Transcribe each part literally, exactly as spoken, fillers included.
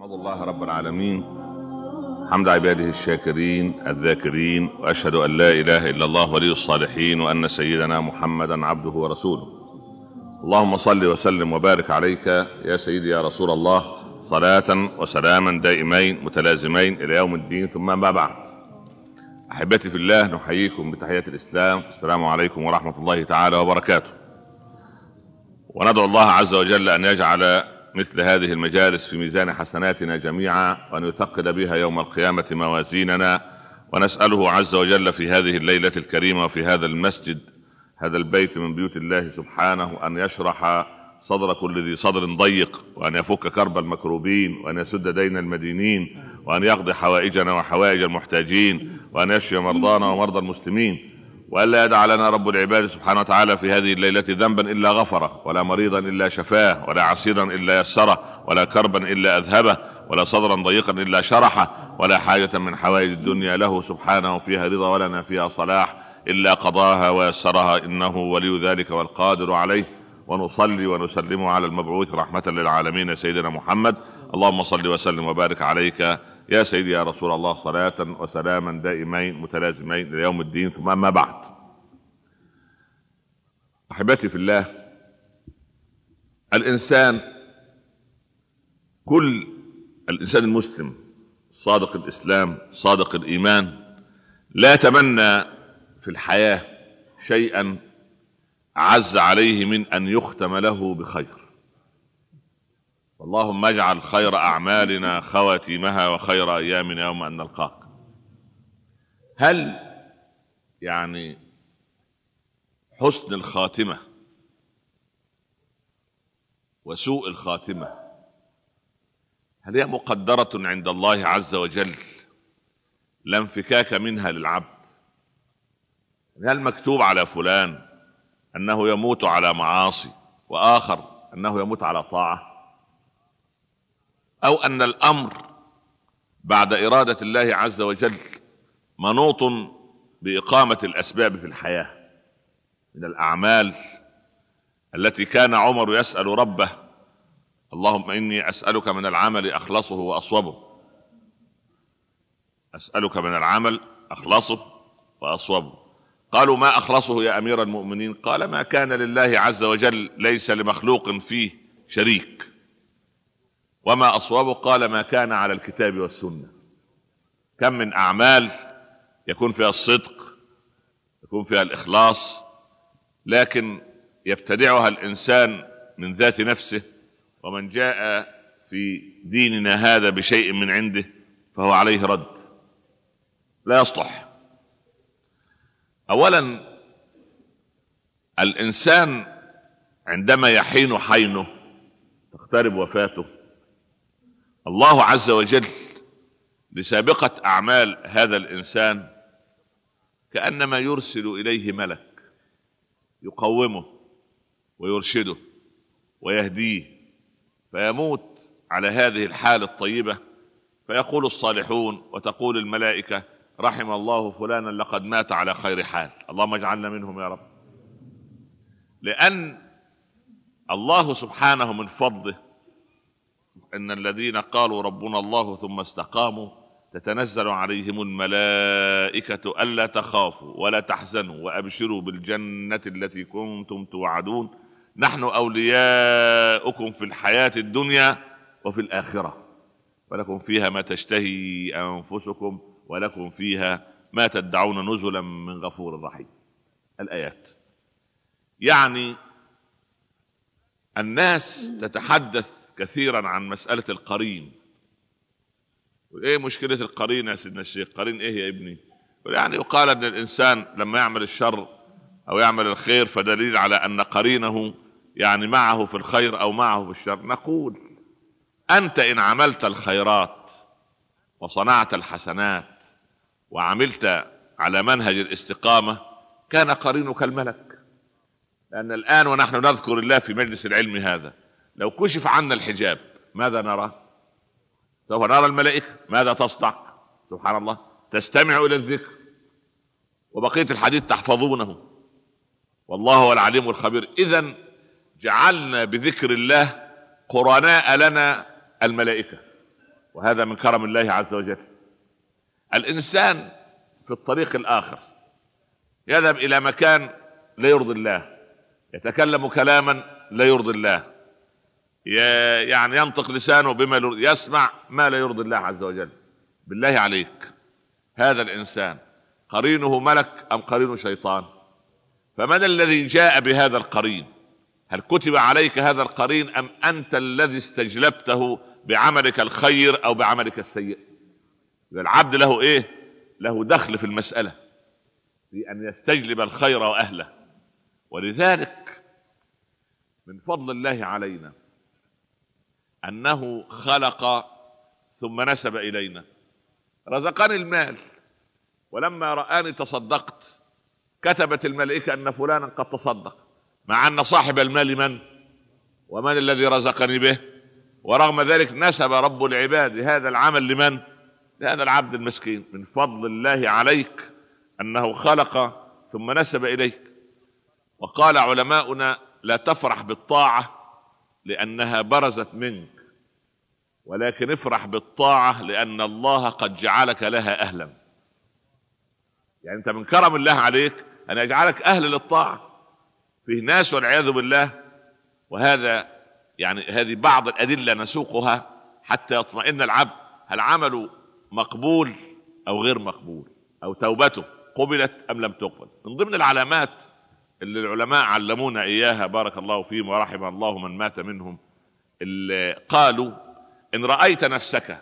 أحمد الله رب العالمين حمد عباده الشاكرين الذاكرين، وأشهد أن لا إله إلا الله ولي الصالحين، وأن سيدنا محمدا عبده ورسوله. اللهم صل وسلم وبارك عليك يا سيدي يا رسول الله، صلاة وسلاما دائمين متلازمين إلى يوم الدين، ثم ما بعد. أحبتي في الله، نحييكم بتحية الإسلام، السلام عليكم ورحمة الله تعالى وبركاته. وندعو الله عز وجل أن يجعل مثل هذه المجالس في ميزان حسناتنا جميعا، وأن يثقل بها يوم القيامة موازيننا. ونسأله عز وجل في هذه الليلة الكريمة وفي هذا المسجد، هذا البيت من بيوت الله سبحانه، أن يشرح صدر كل ذي صدر ضيق، وأن يفك كرب المكروبين، وأن يسد دين المدينين، وأن يقضي حوائجنا وحوائج المحتاجين، وأن يشفي مرضانا ومرضى المسلمين، وأن لا يدع لنا رب العباد سبحانه وتعالى في هذه الليلة ذنبا إلا غفره، ولا مريضا إلا شفاه، ولا عسيرا إلا يسره، ولا كربا إلا أذهبه، ولا صدرا ضيقا إلا شرحه، ولا حاجة من حوائج الدنيا له سبحانه فيها رضا ولنا فيها صلاح إلا قضاها ويسرها، إنه ولي ذلك والقادر عليه. ونصلي ونسلم على المبعوث رحمة للعالمين سيدنا محمد. اللهم صل وسلم وبارك عليك يا سيدي يا رسول الله، صلاة وسلاما دائمين متلازمين إلى يوم الدين، ثم ما بعد. أحبتي في الله، الإنسان كل الإنسان المسلم صادق الإسلام صادق الإيمان لا يتمنى في الحياة شيئا عز عليه من أن يختم له بخير. اللهم اجعل خير أعمالنا خواتيمها وخير أيامنا يوم أن نلقاك. هل يعني حسن الخاتمة وسوء الخاتمة هل هي مقدرة عند الله عز وجل لا انفكاك منها للعبد؟ هل مكتوب على فلان أنه يموت على معاصي وآخر أنه يموت على طاعة، أو أن الأمر بعد إرادة الله عز وجل منوط بإقامة الأسباب في الحياة من الأعمال التي كان عمر يسأل ربه: اللهم إني أسألك من العمل أخلصه وأصوبه، أسألك من العمل أخلصه وأصوبه. قالوا: ما أخلصه يا أمير المؤمنين؟ قال: ما كان لله عز وجل ليس لمخلوق فيه شريك. وما أصوبه؟ قال: ما كان على الكتاب والسنة. كم من أعمال يكون فيها الصدق، يكون فيها الإخلاص، لكن يبتدعها الإنسان من ذات نفسه، ومن جاء في ديننا هذا بشيء من عنده فهو عليه رد، لا يصلح. أولا، الإنسان عندما يحين حينه تقترب وفاته، الله عز وجل لسابقة أعمال هذا الإنسان كأنما يرسل إليه ملك يقومه ويرشده ويهديه، فيموت على هذه الحالة الطيبة، فيقول الصالحون وتقول الملائكة: رحم الله فلانا لقد مات على خير حال. اللهم اجعلنا منهم يا رب. لأن الله سبحانه من فضله إن الذين قالوا ربنا الله ثم استقاموا تتنزل عليهم الملائكة ألا تخافوا ولا تحزنوا وأبشروا بالجنة التي كنتم توعدون، نحن أولياؤكم في الحياة الدنيا وفي الآخرة، ولكم فيها ما تشتهي أنفسكم ولكم فيها ما تدعون نزلا من غفور رحيم. الآيات. يعني الناس تتحدث كثيرا عن مسألة القرين. ايه مشكلة القرين يا سيدنا الشيخ؟ قرين ايه يا ابني؟ يعني يقال ان الانسان لما يعمل الشر او يعمل الخير فدليل على ان قرينه يعني معه في الخير او معه في الشر. نقول: انت ان عملت الخيرات وصنعت الحسنات وعملت على منهج الاستقامة كان قرينك الملك. لأن الآن ونحن نذكر الله في مجلس العلم هذا، لو كشف عنا الحجاب ماذا نرى؟ سوف نرى الملائكة. ماذا تصنع؟ سبحان الله، تستمع إلى الذكر، وبقية الحديث تحفظونه، والله هو العليم الخبير. إذن جعلنا بذكر الله قرناء لنا الملائكة. وهذا من كرم الله عز وجل. الإنسان في الطريق الآخر يذهب إلى مكان لا يرضي الله، يتكلم كلاما لا يرضي الله، يعني ينطق لسانه بما يسمع ما لا يرضي الله عز وجل. بالله عليك، هذا الإنسان قرينه ملك أم قرينه شيطان؟ فمن الذي جاء بهذا القرين؟ هل كتب عليك هذا القرين أم أنت الذي استجلبته بعملك الخير أو بعملك السيء؟ العبد له إيه؟ له دخل في المسألة، في أن يستجلب الخير وأهله. ولذلك من فضل الله علينا أنه خلق ثم نسب إلينا. رزقني المال، ولما رآني تصدقت كتبت الملائكة أن فلانا قد تصدق، مع أن صاحب المال من؟ ومن الذي رزقني به؟ ورغم ذلك نسب رب العباد هذا العمل لمن؟ لهذا العبد المسكين. من فضل الله عليك أنه خلق ثم نسب إليك. وقال علماؤنا: لا تفرح بالطاعة لأنها برزت منك، ولكن افرح بالطاعة لأن الله قد جعلك لها أهلا. يعني أنت من كرم الله عليك أن يجعلك أهل للطاعة. فيه ناس والعياذ بالله، وهذا يعني هذه بعض الأدلة نسوقها حتى يطمئن العبد، هل عمله مقبول أو غير مقبول، أو توبته قبلت أم لم تقبل. من ضمن العلامات اللي العلماء علمونا إياها بارك الله فيهم ورحم الله من مات منهم، اللي قالوا: إن رأيت نفسك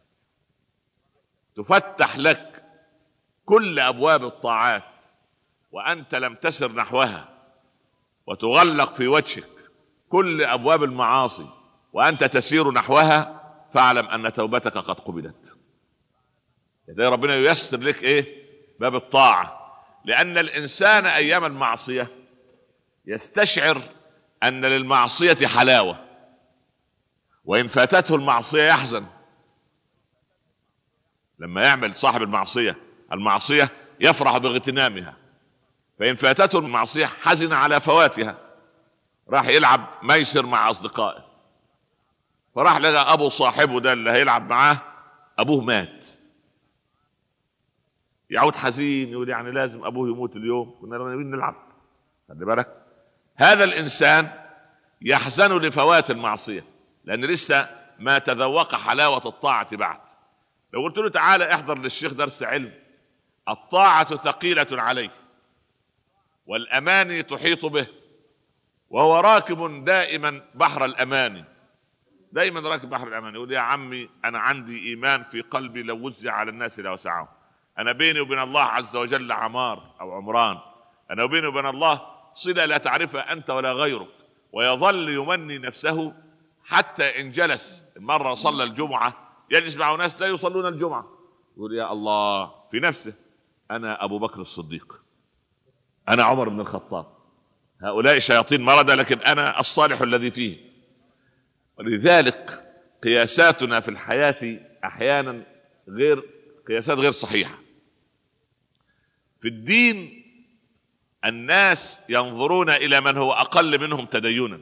تفتح لك كل أبواب الطاعات وأنت لم تسر نحوها، وتغلق في وجهك كل أبواب المعاصي وأنت تسير نحوها، فاعلم أن توبتك قد قبلت. إذا ربنا ييسر لك إيه؟ باب الطاعة. لأن الإنسان أيام المعصية يستشعر أن للمعصية حلاوة، وإن فاتته المعصية يحزن. لما يعمل صاحب المعصية المعصية يفرح باغتنامها، فإن فاتته المعصية حزن على فواتها. راح يلعب ميسر مع أصدقائه، فراح لقى أبو صاحبه ده اللي هيلعب معاه أبوه مات، يعود حزين يقول يعني لازم أبوه يموت اليوم، كنا نبين نلعب. خلي بالك، هذا الإنسان يحزن لفوات المعصية لأن لسه ما تذوق حلاوة الطاعة بعد. لو قلت له تعالى احضر للشيخ درس علم، الطاعة ثقيلة عليه والأماني تحيط به، وهو راكب دائما بحر الأماني، دائما راكب بحر الأماني. يقول: يا عمي أنا عندي إيمان في قلبي لو وزع على الناس لوسعهم. أنا بيني وبين الله عز وجل عمار أو عمران، أنا وبيني وبين الله صلة لا تعرفها أنت ولا غيرك. ويظل يمني نفسه حتى إن جلس مرة صلى الجمعة يجلس مع ناس لا يصلون الجمعة، يقول: يا الله في نفسه أنا أبو بكر الصديق، أنا عمر بن الخطاب، هؤلاء شياطين مردة لكن أنا الصالح الذي فيه. ولذلك قياساتنا في الحياة أحيانا غير قياسات غير صحيحة. في الدين الناس ينظرون إلى من هو أقل منهم تدينا،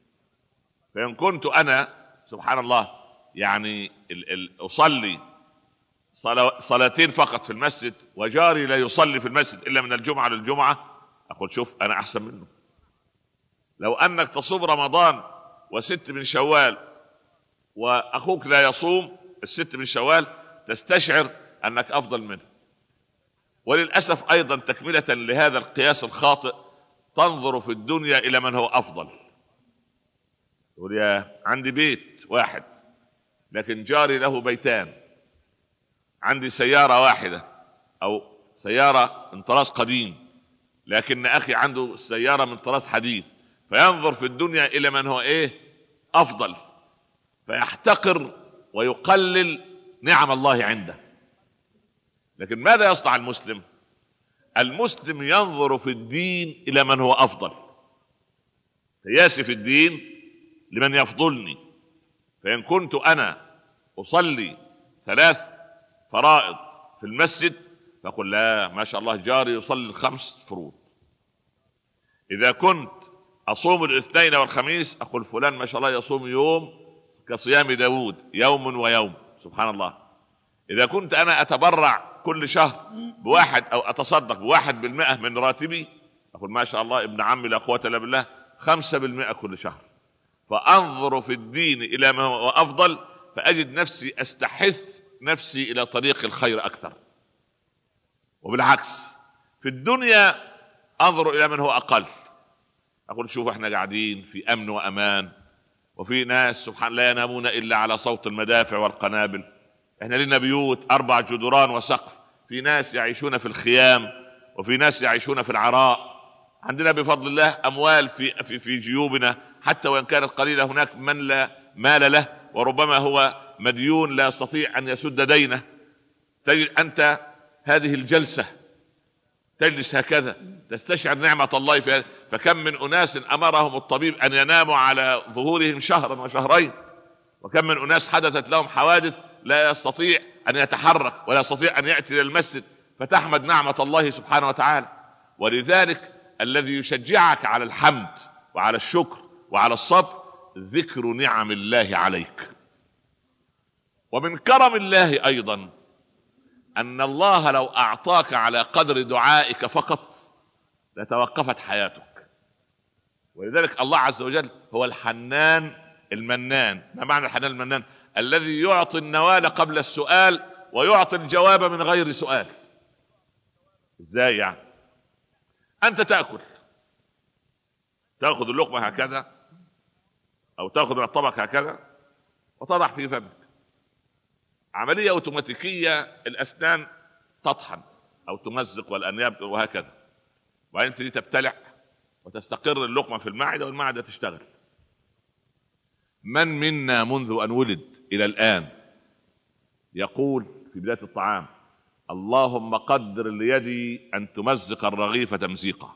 فإن كنت أنا سبحان الله يعني ال ال أصلي صلاتين فقط في المسجد وجاري لا يصلي في المسجد إلا من الجمعة للجمعة، أقول شوف أنا أحسن منه. لو أنك تصوم رمضان وست من شوال وأخوك لا يصوم الست من شوال، تستشعر أنك أفضل منه. وللأسف أيضا تكملة لهذا القياس الخاطئ تنظر في الدنيا إلى من هو أفضل. يقول: يا عندي بيت واحد لكن جاري له بيتان، عندي سيارة واحدة أو سيارة من طراز قديم لكن أخي عنده سيارة من طراز حديث، فينظر في الدنيا إلى من هو إيه؟ أفضل، فيحتقر ويقلل نعم الله عنده. لكن ماذا يصنع المسلم؟ المسلم ينظر في الدين إلى من هو أفضل، قياسي في الدين لمن يفضلني. فإن كنت أنا أصلي ثلاث فرائض في المسجد فقل لا ما شاء الله جاري يصلي الخمس فروض. إذا كنت أصوم الاثنين والخميس أقول فلان ما شاء الله يصوم يوم كصيام داود يوم ويوم. سبحان الله. إذا كنت أنا أتبرع كل شهر بواحد أو أتصدق بواحد بالمئة من راتبي، أقول ما شاء الله ابن عمي لا قوة إلا بالله، خمسة بالمئة كل شهر. فأنظر في الدين إلى ما هو أفضل، فأجد نفسي أستحث نفسي إلى طريق الخير أكثر. وبالعكس في الدنيا أنظر إلى من هو أقل، أقول شوف احنا قاعدين في أمن وأمان، وفي ناس سبحان لا ينامون إلا على صوت المدافع والقنابل، احنا لنا بيوت أربع جدران وسقف، في ناس يعيشون في الخيام، وفي ناس يعيشون في العراء. عندنا بفضل الله أموال في, في, في جيوبنا حتى وإن كانت قليلة. هناك من لا مال له وربما هو مديون لا يستطيع أن يسد دينه. تجد أنت هذه الجلسة تجلس هكذا تستشعر نعمة الله فيها. فكم من أناس أمرهم الطبيب أن يناموا على ظهورهم شهرا وشهرين، وكم من أناس حدثت لهم حوادث لا يستطيع أن يتحرك ولا يستطيع أن يأتي إلى المسجد، فتحمد نعمة الله سبحانه وتعالى. ولذلك الذي يشجعك على الحمد وعلى الشكر وعلى الصبر ذكر نعم الله عليك. ومن كرم الله أيضا أن الله لو أعطاك على قدر دعائك فقط لتوقفت حياتك. ولذلك الله عز وجل هو الحنان المنان. ما معنى الحنان المنان؟ الذي يعطي النوال قبل السؤال ويعطي الجواب من غير سؤال. ازاي يعني؟ أنت تأكل، تأخذ اللقمة هكذا أو تأخذ من الطبق هكذا وتضع في فمك، عملية أوتوماتيكية، الأسنان تطحن أو تمزق والأنياب وهكذا، وبعدين تبتدي تبتلع وتستقر اللقمة في المعدة والمعدة تشتغل. من منا منذ أن ولد إلى الآن يقول في بداية الطعام اللهم قدر ليدي أن تمزق الرغيف تمزيقا،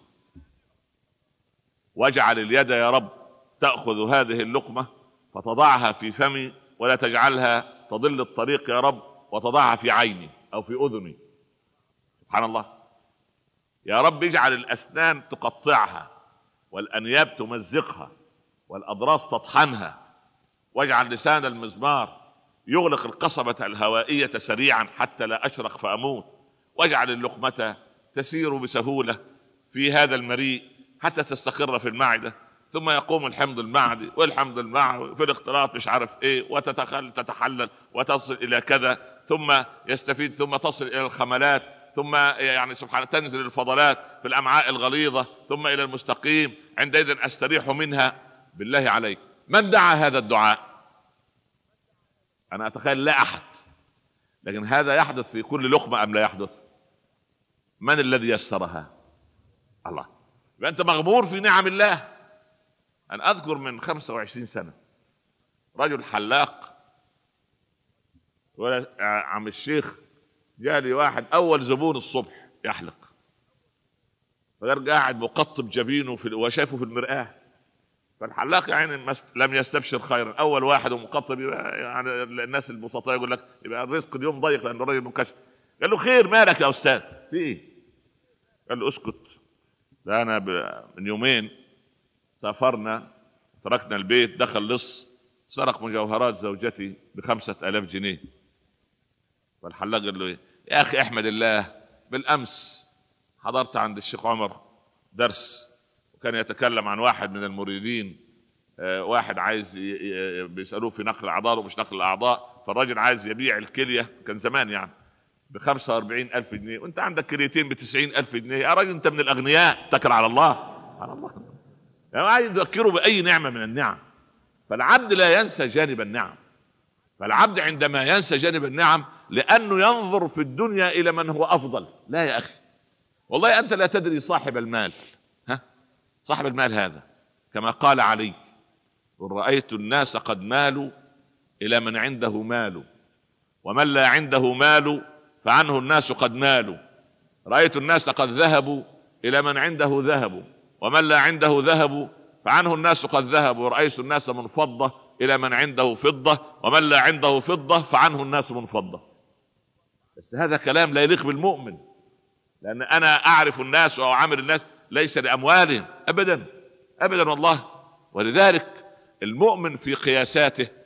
واجعل اليد يا رب تأخذ هذه اللقمة فتضعها في فمي ولا تجعلها تضل الطريق يا رب وتضعها في عيني أو في أذني. سبحان الله. يا رب اجعل الأسنان تقطعها والأنياب تمزقها والأضراس تطحنها، واجعل لسان المزمار يغلق القصبة الهوائية سريعا حتى لا أشرق فأموت، واجعل اللقمة تسير بسهولة في هذا المريء حتى تستقر في المعدة، ثم يقوم الحمض المعدي والحمض المعوي في الاختلاط مش عارف ايه وتتخل تتحلل وتصل الى كذا، ثم يستفيد، ثم تصل الى الخملات، ثم يعني سبحانه تنزل الفضلات في الامعاء الغليظة، ثم الى المستقيم، عندئذ استريح منها. بالله عليك من دعا هذا الدعاء؟ انا اتخيل لا احد، لكن هذا يحدث في كل لقمة ام لا يحدث؟ من الذي يسرها؟ الله. فانت مغمور في نعم الله. أنا أذكر من خمسة وعشرين سنة رجل حلاق، ولا عم الشيخ جالي واحد أول زبون الصبح يحلق، فقال قاعد مقطب جبينه في وشافه في المرآة، فالحلاق يعني لم يستبشر خيرا، أول واحد ومقطب يعني الناس البسطاء يقول لك يبقى الرزق اليوم ضيق لأن الرجل منكشف. قال له خير مالك يا أستاذ في إيه؟ قال له اسكت، ده أنا من يومين سافرنا تركنا البيت، دخل لص سرق مجوهرات زوجتي بخمسة آلاف جنيه. فالحلاق قال له ايه يا اخي احمد الله، بالامس حضرت عند الشيخ عمر درس وكان يتكلم عن واحد من المريدين، آه واحد عايز بيسألوه في نقل الاعضاء ومش نقل الاعضاء، فالراجل عايز يبيع الكلية، كان زمان يعني بخمسة واربعين الف جنيه، وانت عندك كليتين بتسعين الف جنيه، يا راجل انت من الاغنياء، اتكل على الله. على الله يعني عايز يذكره بأي نعمة من النعم. فالعبد لا ينسى جانب النعم، فالعبد عندما ينسى جانب النعم لأنه ينظر في الدنيا إلى من هو أفضل. لا يا أخي والله أنت لا تدري صاحب المال، ها صاحب المال هذا كما قال علي قل رأيت الناس قد مالوا إلى من عنده مال، ومن لا عنده مال فعنه الناس قد مالوا. رأيت الناس قد ذهبوا إلى من عنده ذهب، ومن لا عنده ذهب فعنه الناس قد ذهبوا. ورأيت الناس من فضة إلى من عنده فضة، ومن لا عنده فضة فعنه الناس من فضة. بس هذا كلام لا يليق بالمؤمن، لأن أنا أعرف الناس وأعامل الناس ليس لأموالهم أبدا أبدا والله. ولذلك المؤمن في قياساته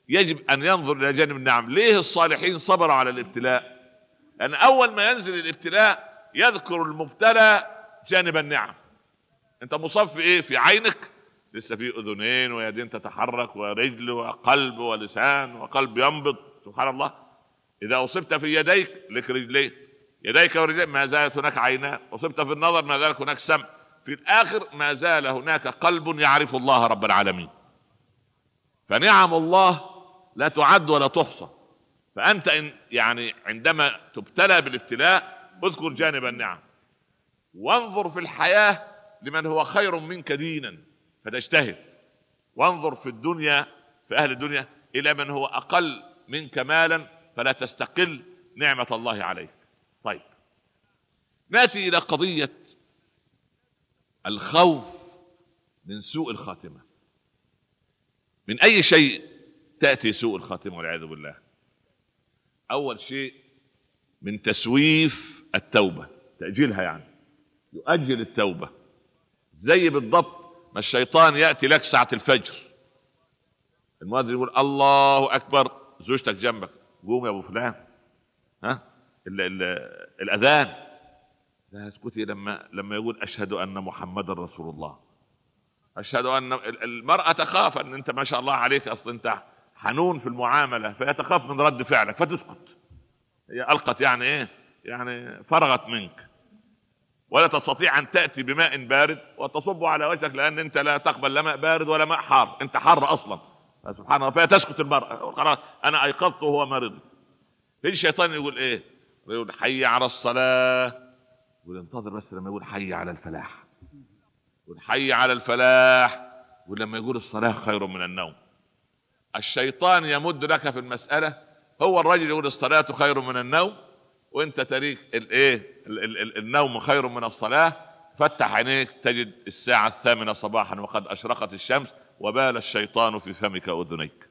يجب أن ينظر إلى جانب النعم. ليه الصالحين صبروا على الابتلاء؟ لأن أول ما ينزل الابتلاء يذكر المبتلى جانب النعم. أنت مصاب في إيه؟ في عينك لسه في أذنين ويدين تتحرك ورجل وقلب ولسان وقلب ينبض، سبحان الله. إذا أصبت في يديك لك رجلين، يديك ورجلين ما زالت هناك عينان. أصبت في النظر ما زالت هناك سمع. في الآخر ما زال هناك قلب يعرف الله رب العالمين. فنعم الله لا تعد ولا تحصى. فأنت إن يعني عندما تبتلى بالابتلاء اذكر جانب النعم، وانظر في الحياة لمن هو خير منك دينا فتجتهد، وانظر في الدنيا في أهل الدنيا إلى من هو أقل منك مالا فلا تستقل نعمة الله عليك. طيب نأتي إلى قضية الخوف من سوء الخاتمة. من أي شيء تأتي سوء الخاتمة والعياذ بالله؟ أول شيء من تسويف التوبة، تأجيلها، يعني يؤجل التوبة. زي بالضبط ما الشيطان يأتي لك ساعة الفجر، المؤذن يقول الله أكبر، زوجتك جنبك، قوم يا أبو فلان، ها ال ال الأذان، لا اسكتي لما لما يقول أشهد أن محمد رسول الله. أشهد أن المرأة تخاف أن أنت ما شاء الله عليك أصلا أنت حنون في المعاملة، فيتخاف من رد فعلك فتسكت. هي ألقت يعني إيه؟ يعني فرغت منك، ولا تستطيع أن تأتي بماء بارد وتصب على وجهك، لأن أنت لا تقبل لا ماء بارد ولا ماء حار، أنت حار أصلا، سبحان الله. فتسكت المرأة، خلاص أنا أيقظته وهو مريض. في الشيطان يقول إيه؟ يقول حي على الصلاة، يقول انتظر بس لما يقول حي على الفلاح، يقول حي على الفلاح، ولما يقول الصلاة خير من النوم. الشيطان يمد لك في المسألة، هو الرجل يقول الصلاة خير من النوم، وانت تريك الايه النوم خير من الصلاة. فتح عينيك تجد الساعة الثامنة صباحا وقد أشرقت الشمس وبال الشيطان في فمك وأذنيك.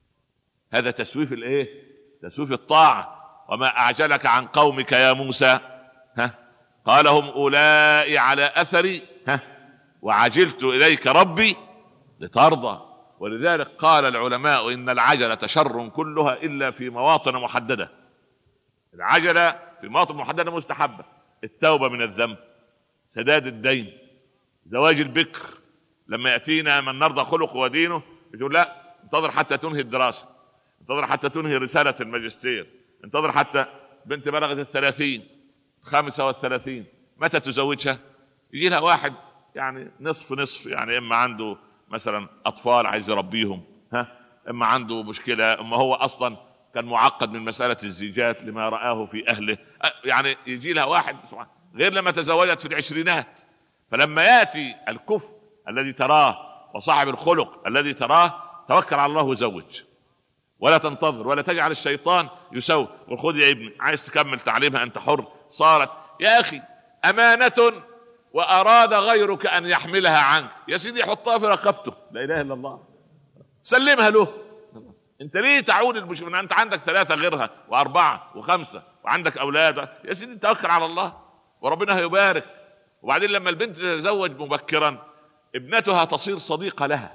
هذا تسويف الايه؟ تسويف الطاعة. وما أعجلك عن قومك يا موسى؟ ها قال هم أولئك على أثري ها وعجلت إليك ربي لترضى. ولذلك قال العلماء إن العجلة شر كلها إلا في مواطن محددة. العجلة في مواطن محددة مستحبة: التوبة من الذنب، سداد الدين، زواج البكر. لما يأتينا من نرضى خلقه ودينه يقول لا انتظر حتى تنهي الدراسة، انتظر حتى تنهي رسالة الماجستير، انتظر حتى بنت بلغت الثلاثين، خمسة والثلاثين، متى تزوجها؟ يجي لها واحد يعني نصف نصف، يعني اما عنده مثلا اطفال عايز يربيهم، ها اما عنده مشكلة، اما هو اصلا كان معقد من مسألة الزيجات لما رآه في اهله، يعني يجي لها واحد غير لما تزوجت في العشرينات. فلما ياتي الكفء الذي تراه وصاحب الخلق الذي تراه توكل على الله وزوج، ولا تنتظر ولا تجعل الشيطان يسوي. وخذ يا ابني عايز تكمل تعليمها انت حر. صارت يا اخي امانة واراد غيرك ان يحملها عنك، يا سيدي حطها في رقبته، لا اله الا الله، سلمها له. انت ليه تعود المشكلة؟ انت عندك ثلاثة غيرها واربعة وخمسة وعندك اولاد، يا سيدي توكل على الله وربنا هيبارك. وبعدين لما البنت تتزوج مبكرا ابنتها تصير صديقة لها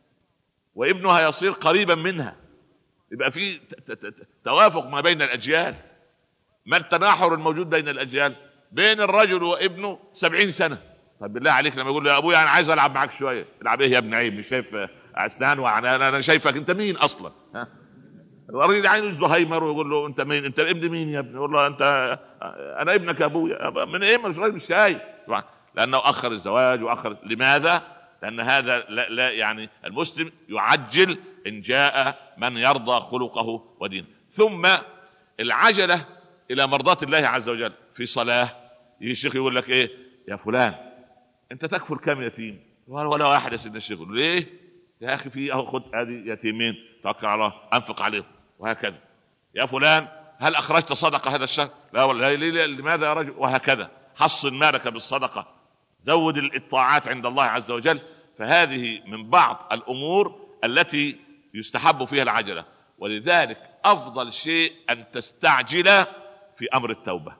وابنها يصير قريبا منها، يبقى في توافق ما بين الأجيال. ما التناحر الموجود بين الأجيال؟ بين الرجل وابنه سبعين سنة. طب بالله عليك لما يقول له يا أبويا أنا عايز ألعب معك شوية، العب إيه يا ابن عيب؟ مش شايف أسنان؟ وأنا أنا شايفك أنت مين أصلا؟ ها الراجل عينه الزهايمر ويقول له أنت مين؟ أنت ابن مين يا ابني؟ يقول له أنت أنا ابنك يا أبويا. من إيه؟ مش راجل مش شايف، لأنه أخر الزواج وأخر. لماذا؟ لأن هذا لا, لا يعني المسلم يعجل إن جاء من يرضى خلقه ودينه. ثم العجلة إلى مرضاة الله عز وجل في صلاة. يجي الشيخ يقول لك إيه يا فلان أنت تكفر كم يتيم؟ ولا واحد يا سيدنا الشيخ. ليه يا أخي؟ في أهو خد هذه يتيمين توكل على الله أنفق عليهم، وهكذا. يا فلان هل أخرجت صدقة هذا الشهر؟ لا والله. لماذا يا رجل؟ وهكذا. حصن مالك بالصدقة، زود الطاعات عند الله عز وجل. فهذه من بعض الأمور التي يستحب فيها العجلة. ولذلك أفضل شيء أن تستعجل في أمر التوبة،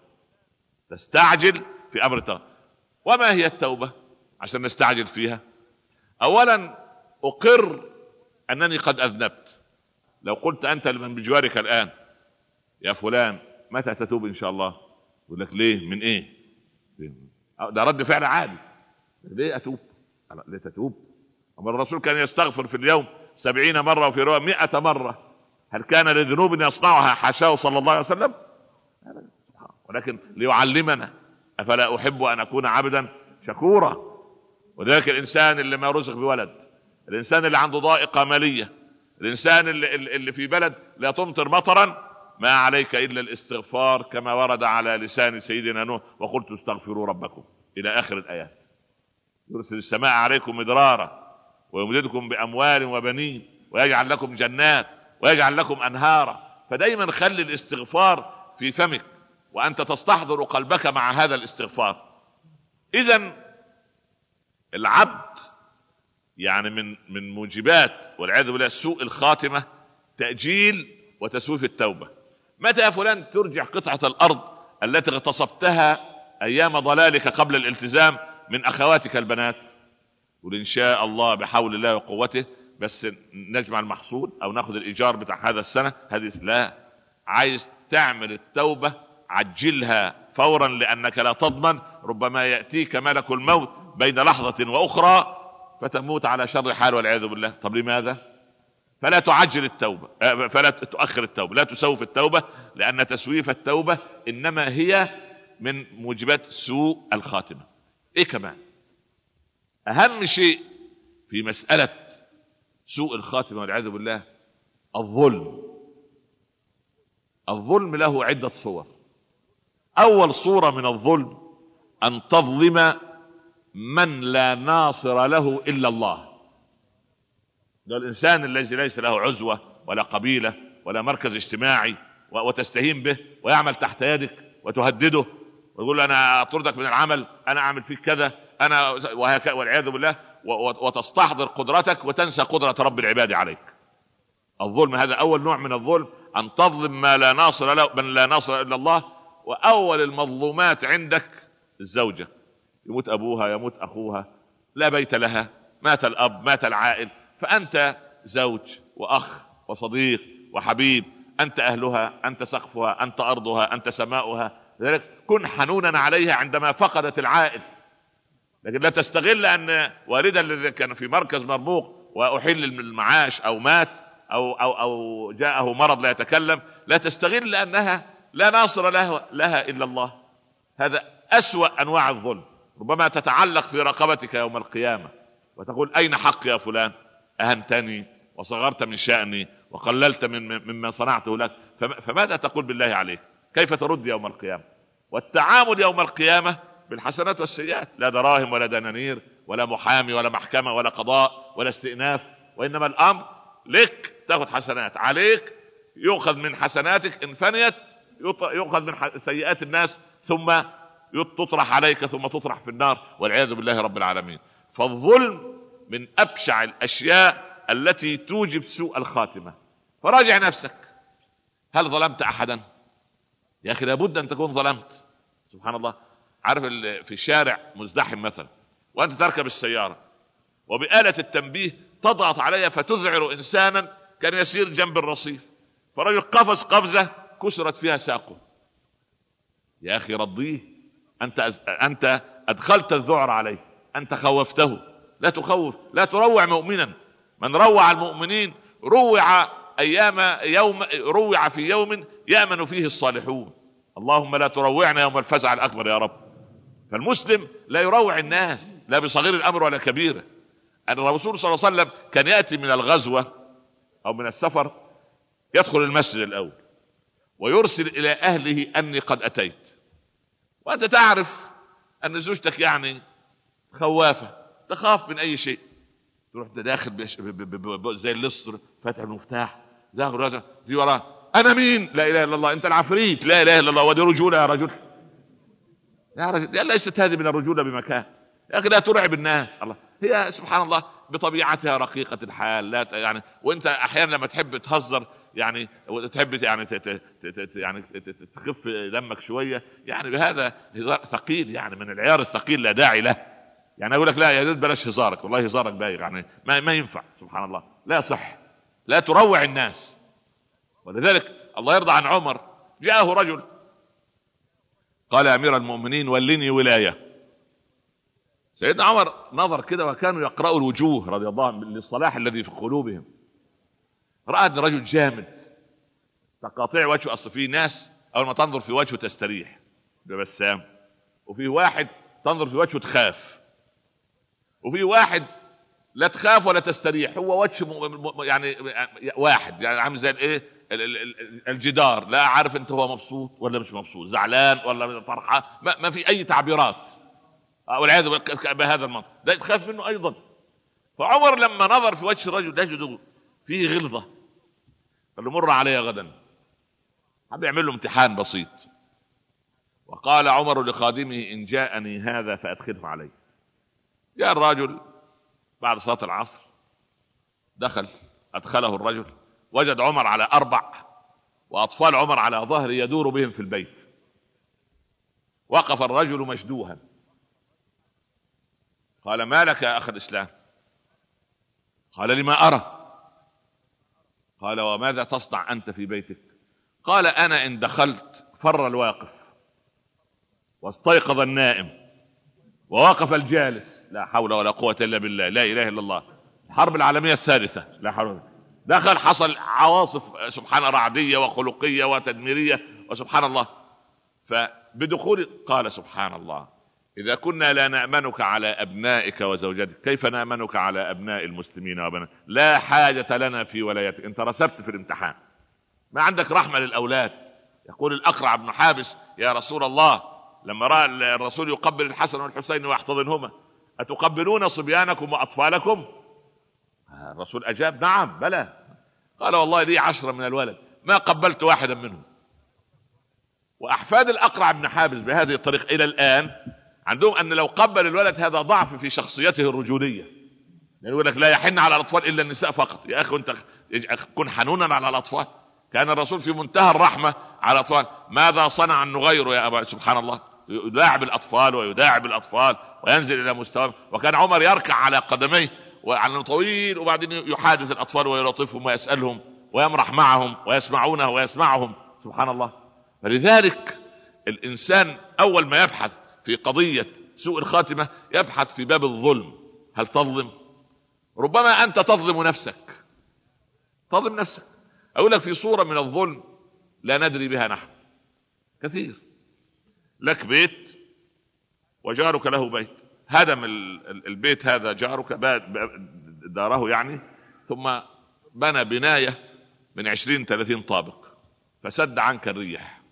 تستعجل في أمر التوبة. وما هي التوبة عشان نستعجل فيها؟ أولا أقر أنني قد أذنبت، لو قلت انت لمن بجوارك الان يا فلان متى تتوب ان شاء الله، يقول لك ليه؟ من ايه؟ ده رد فعل عادي. ليه اتوب؟ ليه تتوب؟ اما الرسول كان يستغفر في اليوم سبعين مرة وفي رواية مئة مرة. هل كان لذنوب يصنعها حاشاه صلى الله عليه وسلم؟ ولكن ليعلمنا افلا احب ان اكون عبدا شكورا. وذلك الانسان اللي ما رزق بولد، الانسان اللي عنده ضائقة مالية، الانسان اللي, اللي في بلد لا تمطر مطرا، ما عليك الا الاستغفار كما ورد على لسان سيدنا نوح: وقلت استغفروا ربكم الى اخر الايات. يرسل السماء عليكم مدرارا ويمددكم باموال وبنين ويجعل لكم جنات ويجعل لكم انهارا. فدايما خلي الاستغفار في فمك وانت تستحضر قلبك مع هذا الاستغفار. اذن العبد يعني من من موجبات والعياذ بالله سوء الخاتمة تأجيل وتسويف التوبة. متى يا فلان ترجع قطعة الارض التي اغتصبتها ايام ضلالك قبل الالتزام من اخواتك البنات؟ قل ان شاء الله بحول الله وقوته، بس نجمع المحصول او ناخذ الايجار بتاع هذا السنة هذه. لا، عايز تعمل التوبة عجلها فورا، لانك لا تضمن، ربما يأتيك ملك الموت بين لحظة واخرى فتموت على شر حال والعياذ بالله. طب لماذا؟ فلا تعجل التوبة، فلا تؤخر التوبة، لا تسوف التوبة، لأن تسويف التوبة إنما هي من موجبات سوء الخاتمة. إيه كمان أهم شيء في مسألة سوء الخاتمة والعياذ بالله؟ الظلم. الظلم له عدة صور. أول صورة من الظلم أن تظلم من لا ناصر له إلا الله. ده الإنسان الذي ليس له عزوة ولا قبيلة ولا مركز اجتماعي وتستهين به ويعمل تحت يدك وتهدده ويقول أنا أطردك من العمل، أنا أعمل فيك كذا، أنا وهكذا والعياذ بالله، وتستحضر قدرتك وتنسى قدرة رب العباد عليك. الظلم هذا أول نوع من الظلم، أن تظلم ما لا ناصر له، من لا ناصر إلا الله. وأول المظلومات عندك الزوجة، يموت أبوها يموت أخوها، لا بيت لها، مات الأب مات العائل، فأنت زوج وأخ وصديق وحبيب، أنت أهلها، أنت سقفها، أنت أرضها، أنت سماؤها. لذلك كن حنونا عليها عندما فقدت العائل، لكن لا تستغل أن والدا الذي كان في مركز مرموق وأحل المعاش أو مات أو, أو, أو جاءه مرض لا يتكلم، لا تستغل أنها لا ناصر لها, لها إلا الله. هذا أسوأ أنواع الظلم. ربما تتعلق في رقبتك يوم القيامة وتقول أين حق يا فلان؟ أهنتني وصغرت من شأني وقللت من مما صنعته لك، فماذا تقول بالله عليك؟ كيف ترد يوم القيامة؟ والتعامل يوم القيامة بالحسنات والسيئات، لا دراهم ولا دنانير ولا محامي ولا محكمة ولا قضاء ولا استئناف، وإنما الأمر لك تأخذ حسنات، عليك يؤخذ من حسناتك إن فنيت، يؤخذ من سيئات الناس ثم تطرح عليك ثم تطرح في النار والعياذ بالله رب العالمين. فالظلم من أبشع الأشياء التي توجب سوء الخاتمة. فراجع نفسك، هل ظلمت أحدا؟ يا أخي لابد أن تكون ظلمت. سبحان الله، عارف في الشارع مزدحم مثلا وأنت تركب السيارة وبآلة التنبيه تضغط عليها فتذعر إنسانا كان يسير جنب الرصيف، فرجل قفز قفزة كسرت فيها ساقه. يا أخي رضيه، أنت أنت أدخلت الذعر عليه، أنت خوفته. لا تخوف، لا تروع مؤمنا. من روع المؤمنين روع أيام يوم روع في يوم يأمن فيه الصالحون. اللهم لا تروعنا يوم الفزع الأكبر يا رب. فالمسلم لا يروع الناس لا بصغير الأمر ولا كبيره. أن الرسول صلى الله عليه وسلم كان يأتي من الغزوة أو من السفر، يدخل المسجد الأول ويرسل إلى أهله أني قد أتيت. وأنت تعرف أن زوجتك يعني خوافة، تخاف من أي شيء، تروح داخل زي اللصر فاتح المفتاح، داخل دي وراه، أنا مين؟ لا إله إلا الله، أنت العفريت، لا إله إلا الله. ودي رجولة يا رجل، يا رجل، ليست هذه من الرجولة بمكان. يا أخي لا ترعب الناس. الله، هي سبحان الله بطبيعتها رقيقة الحال، لا يعني. وأنت أحيانا لما تحب تهزر يعني وتحب يعني يعني تخف دمك شوية، يعني بهذا هزار ثقيل، يعني من العيار الثقيل لا داعي له. يعني أقول لك لا يا ريت بلاش هزارك، والله هزارك بايغ، يعني ما ما ينفع. سبحان الله، لا صح. لا تروع الناس، ولذلك الله يرضى عن عمر، جاءه رجل قال يا امير المؤمنين ولني ولايه. سيدنا عمر نظر كده وكانوا يقرأوا الوجوه رضي الله عنهم للصلاح الذي في قلوبهم. رأى ان رجل جامد تقاطيع وجهه، اصل في ناس اول ما تنظر في وجهه تستريح ببسام، وفي واحد تنظر في وجهه تخاف، وفي واحد لا تخاف ولا تستريح، هو وجه يعني واحد، يعني عامل زي الايه الجدار، لا عارف انت هو مبسوط ولا مش مبسوط، زعلان ولا فرحان، ما في اي تعبيرات، والعياذ بالله بهذا المنطق ده تخاف منه ايضا. فعمر لما نظر في وجه الرجل يجد فيه غلظه، قال له مر علي غدا، حب يعمل له امتحان بسيط. وقال عمر لخادمه ان جاءني هذا فادخله علي. جاء الرجل بعد صلاة العصر، دخل ادخله الرجل، وجد عمر على اربع واطفال عمر على ظهر يدور بهم في البيت. وقف الرجل مشدوها، قال ما لك يا اخ الاسلام؟ قال لما ارى. قال وماذا تصنع انت في بيتك؟ قال انا ان دخلت فر الواقف واستيقظ النائم ووقف الجالس، لا حول ولا قوة الا بالله، لا اله الا الله. الحرب العالمية الثالثة، لا حول. دخل حصل عواصف سبحان رعدية وخلقية وتدميرية وسبحان الله. فبدخول قال سبحان الله، إذا كنا لا نأمنك على أبنائك وزوجتك كيف نأمنك على أبناء المسلمين وبنات؟ لا حاجة لنا في ولايتك، أنت رسبت في الامتحان، ما عندك رحمة للأولاد. يقول الأقرع بن حابس يا رسول الله لما رأى الرسول يقبل الحسن والحسين ويحتضنهما أتقبلون صبيانكم وأطفالكم؟ الرسول أجاب نعم بلى. قال والله لي عشرة من الولد ما قبلت واحدا منهم. وأحفاد الأقرع بن حابس بهذه الطريقة إلى الآن عندهم أن لو قبل الولد هذا ضعف في شخصيته الرجولية، يعني يقول لك لا يحن على الأطفال إلا النساء فقط. يا أخي أنت كن حنونا على الأطفال. كان الرسول في منتهى الرحمة على الأطفال. ماذا صنع النغير يا أبا؟ سبحان الله، يداعب الأطفال ويداعب الأطفال وينزل إلى مستوى. وكان عمر يركع على قدميه وعلى طويل وبعدين يحادث الأطفال ويلطفهم ويسألهم ويمرح معهم ويسمعونه ويسمعهم سبحان الله. فلذلك الإنسان أول ما يبحث في قضية سوء الخاتمة يبحث في باب الظلم. هل تظلم؟ ربما أنت تظلم نفسك، تظلم نفسك. أقول لك في صورة من الظلم لا ندري بها نحن كثير. لك بيت وجارك له بيت، هدم البيت هذا جارك داره يعني، ثم بنى بناية من عشرين ثلاثين طابق فسد عنك الريح.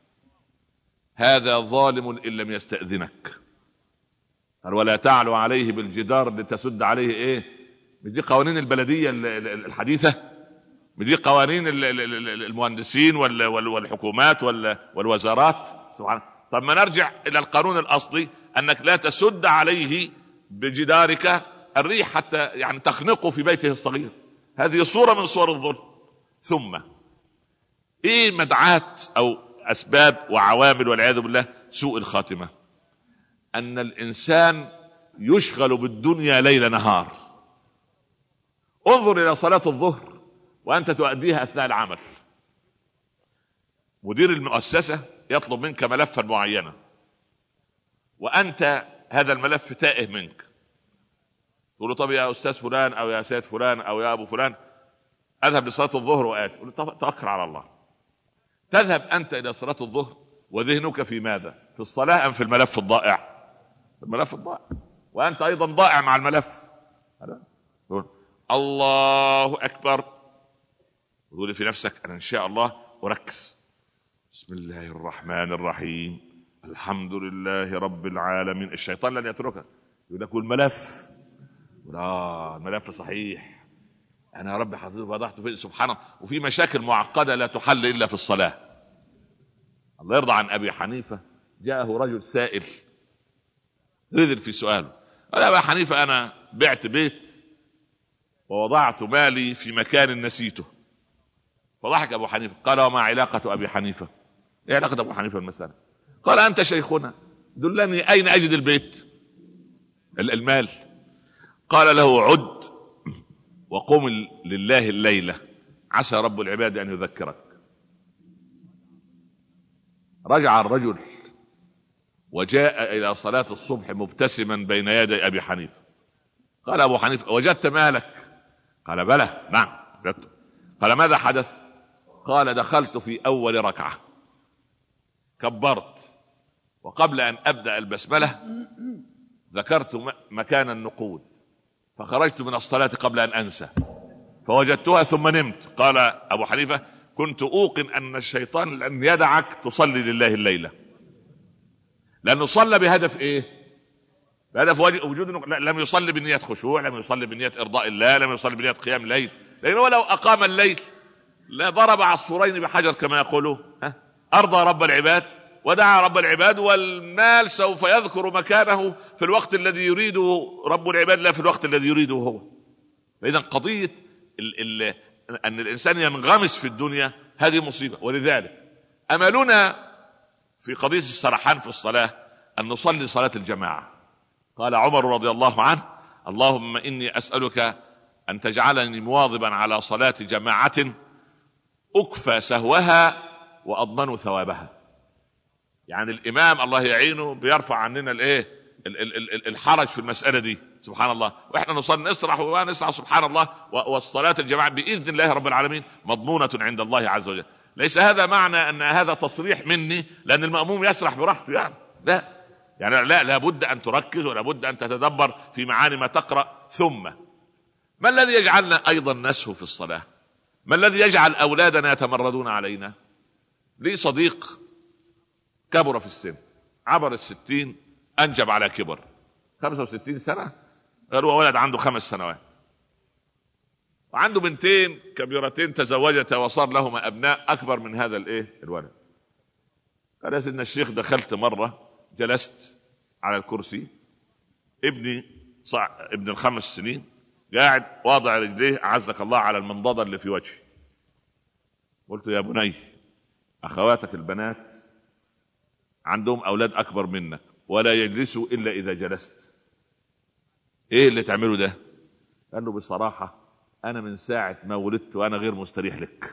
هذا ظالم إن لم يستأذنك. قال ولا تعلوا عليه بالجدار لتسد عليه ايه؟ دي قوانين البلدية الحديثة، دي قوانين المهندسين والحكومات والوزارات سبحان. طب ما نرجع الى القانون الاصلي انك لا تسد عليه بجدارك الريح حتى يعني تخنقه في بيته الصغير. هذه صورة من صور الظلم. ثم ايه مدعاة او اسباب وعوامل والعياذ بالله سوء الخاتمة؟ ان الانسان يشغل بالدنيا ليل نهار. انظر الى صلاة الظهر وانت تؤديها اثناء العمل، مدير المؤسسة يطلب منك ملفا معينا وانت هذا الملف تائه منك، تقول له طب يا استاذ فلان او يا سيد فلان او يا ابو فلان اذهب لصلاة الظهر وآتي. تقول له توكل على الله. تذهب انت الى صلاة الظهر وذهنك في ماذا؟ في الصلاة ام في الملف الضائع؟ الملف الضائع، وانت ايضا ضائع مع الملف. الله اكبر، تقول في نفسك انا ان شاء الله اركز. بسم الله الرحمن الرحيم الحمد لله رب العالمين. الشيطان لن يتركك، يقول لك الملف لا الملف صحيح، انا يا رب حضرتك وضعته في سبحانه. وفي مشاكل معقدة لا تحل الا في الصلاة. الله يرضى عن ابي حنيفة، جاءه رجل سائل نزل في سؤاله، قال يا ابا حنيفة انا بعت بيت ووضعت مالي في مكان نسيته. فضحك ابو حنيفة قال وما علاقة ابي حنيفة؟ ايه علاقة ابو حنيفة المسألة؟ قال انت شيخنا دلني اين اجد البيت المال. قال له عد وقم لله الليلة عسى رب العباد ان يذكرك. رجع الرجل وجاء إلى صلاة الصبح مبتسما بين يدي أبي حنيفة. قال أبو حنيفة: وجدت مالك؟ قال: بلى، نعم وجدت. قال: ماذا حدث؟ قال: دخلت في أول ركعة كبرت، وقبل أن أبدأ البسملة ذكرت مكان النقود، فخرجت من الصلاة قبل أن أنسى فوجدتها ثم نمت. قال أبو حنيفة: كنت أوقن أن الشيطان لن يدعك تصلي لله الليلة، لأنه صلى بهدف إيه؟ بهدف وجود، لم يصلي بنية خشوع، لم يصلي بنية إرضاء الله، لم يصلي بنية قيام الليل، لأنه لو أقام الليل لا ضرب عصفورين بحجر كما يقولون، أرضى رب العباد ودعا رب العباد، والمال سوف يذكر مكانه في الوقت الذي يريده رب العباد لا في الوقت الذي يريده هو. فإذا قضية ال ال أن الإنسان ينغمس في الدنيا هذه مصيبة. ولذلك أملنا في قضية السرحان في الصلاة أن نصلي صلاة الجماعة. قال عمر رضي الله عنه: اللهم إني أسألك أن تجعلني مواظبا على صلاة جماعة أكفى سهوها وأضمن ثوابها. يعني الإمام الله يعينه بيرفع عننا الإيه الحرج في المسألة دي، سبحان الله، وإحنا نصلي نسرح ونسرح سبحان الله، والصلاة الجماعة بإذن الله رب العالمين مضمونة عند الله عز وجل. ليس هذا معنى أن هذا تصريح مني لأن المأموم يسرح براحته، يعني لا، يعني لا، لابد أن تركز ولابد أن تتدبر في معاني ما تقرأ. ثم ما الذي يجعلنا أيضا نسهو في الصلاة؟ ما الذي يجعل أولادنا يتمردون علينا؟ لي صديق كبر في السن، عبر الستين، أنجب على كبر، خمسة وستين سنة، قالوا ولد عنده خمس سنوات، وعنده بنتين كبيرتين تزوجتا وصار لهما أبناء أكبر من هذا الإيه الولد. قال: يا سيدنا الشيخ، دخلت مرة جلست على الكرسي، ابني صع ابن الخمس سنين قاعد واضع رجليه أعزك الله على المنضدة اللي في وجهي. قلت: يا بني، أخواتك البنات عندهم أولاد أكبر منك ولا يجلسوا إلا إذا جلست، إيه اللي تعمله ده؟ قال له: بصراحة أنا من ساعة ما ولدت وأنا غير مستريح لك.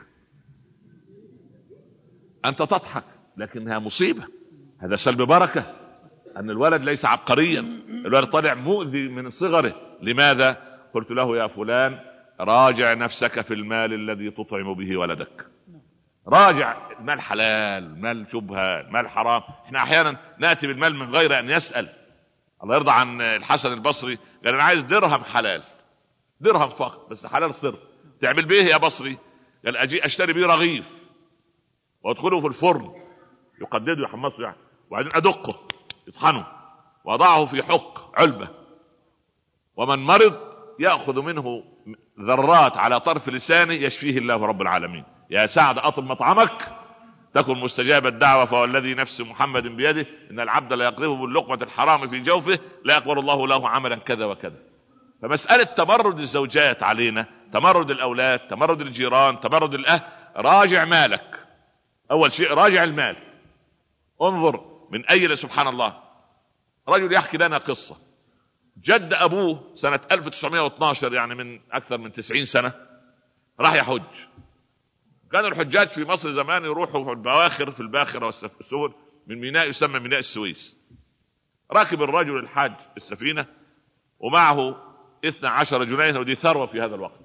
أنت تضحك لكنها مصيبة، هذا سلب بركة، أن الولد ليس عبقريا، الولد طالع مؤذي من صغره. لماذا؟ قلت له: يا فلان، راجع نفسك في المال الذي تطعم به ولدك، راجع. المال حلال، المال شبهة، المال حرام. احنا احيانا نأتي بالمال من غير ان يسأل. الله يرضى عن الحسن البصري، قال: انا عايز درهم حلال، درهم فقط بس حلال صرف. تعمل بيه يا بصري؟ قال: اجي اشتري بيه رغيف وادخله في الفرن يقدده يحمصه يعني، وبعدين ادقه يطحنه واضعه في حق علبة، ومن مرض يأخذ منه ذرات على طرف لسانه يشفيه الله رب العالمين. يا سعد أطل مطعمك تكن مستجاب الدعوة، فوالذي نفس محمد بيده إن العبد لا يقذف باللقمة الحرام في جوفه لا يقبل الله له عملا كذا وكذا. فمسألة تمرد الزوجات علينا، تمرد الأولاد، تمرد الجيران، تمرد الأهل، راجع مالك. أول شيء راجع المال، انظر من أي. سبحان الله، رجل يحكي لنا قصة، جد أبوه سنة ألف وتسعمائة واثني عشر، يعني من أكثر من تسعين سنة، راح يحج. كانوا الحجاج في مصر زمان يروحوا في البواخر، في الباخرة والسفن من ميناء يسمى ميناء السويس. راكب الرجل الحاج السفينة ومعه اثنى عشر جنيها، ودي ثروة في هذا الوقت.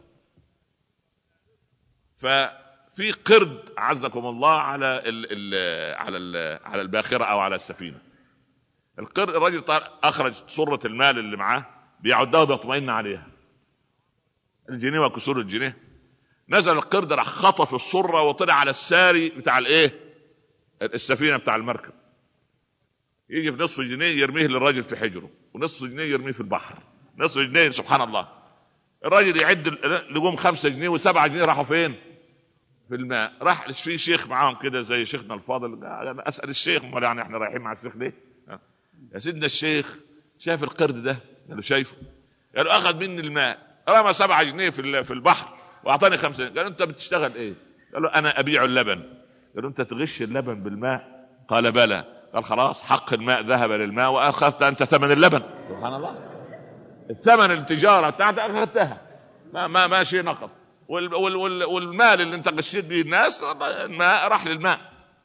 ففي قرد عزكم الله على ال ال على ال على الباخرة أو على السفينة. القرد، الرجل أخرج صرة المال اللي معاه بيعدها وبيطمئن عليها، الجنيه وكسور الجنيه. نزل القرد، راح خطف الصرة وطلع على الساري بتاع الايه السفينة بتاع المركب. يجي في نصف جنيه يرميه للراجل في حجره، ونصف جنيه يرميه في البحر، نصف جنيه. سبحان الله، الراجل يعد لقوم خمسة جنيه وسبعة جنيه راحوا فين؟ في الماء. راح في شيخ معاهم كده زي شيخنا الفاضل، اسأل الشيخ امال يعني احنا رايحين مع الشيخ ليه؟ يا سيدنا الشيخ، شاف القرد ده؟ قال له: شايفه. قال له: اخذ مني الماء، رمى سبعة جنيه في في البحر واعطاني خمسة. قال له: انت بتشتغل ايه؟ قال له: انا ابيع اللبن. قال له: انت تغش اللبن بالماء؟ قال: بلى. قال: خلاص، حق الماء ذهب للماء واخذت انت ثمن اللبن. سبحان الله، الثمن التجارة بتاعتك اخذتها، ما ما ما شيء نقص. وال وال وال والمال اللي انت غشيت به الناس، الماء راح للماء.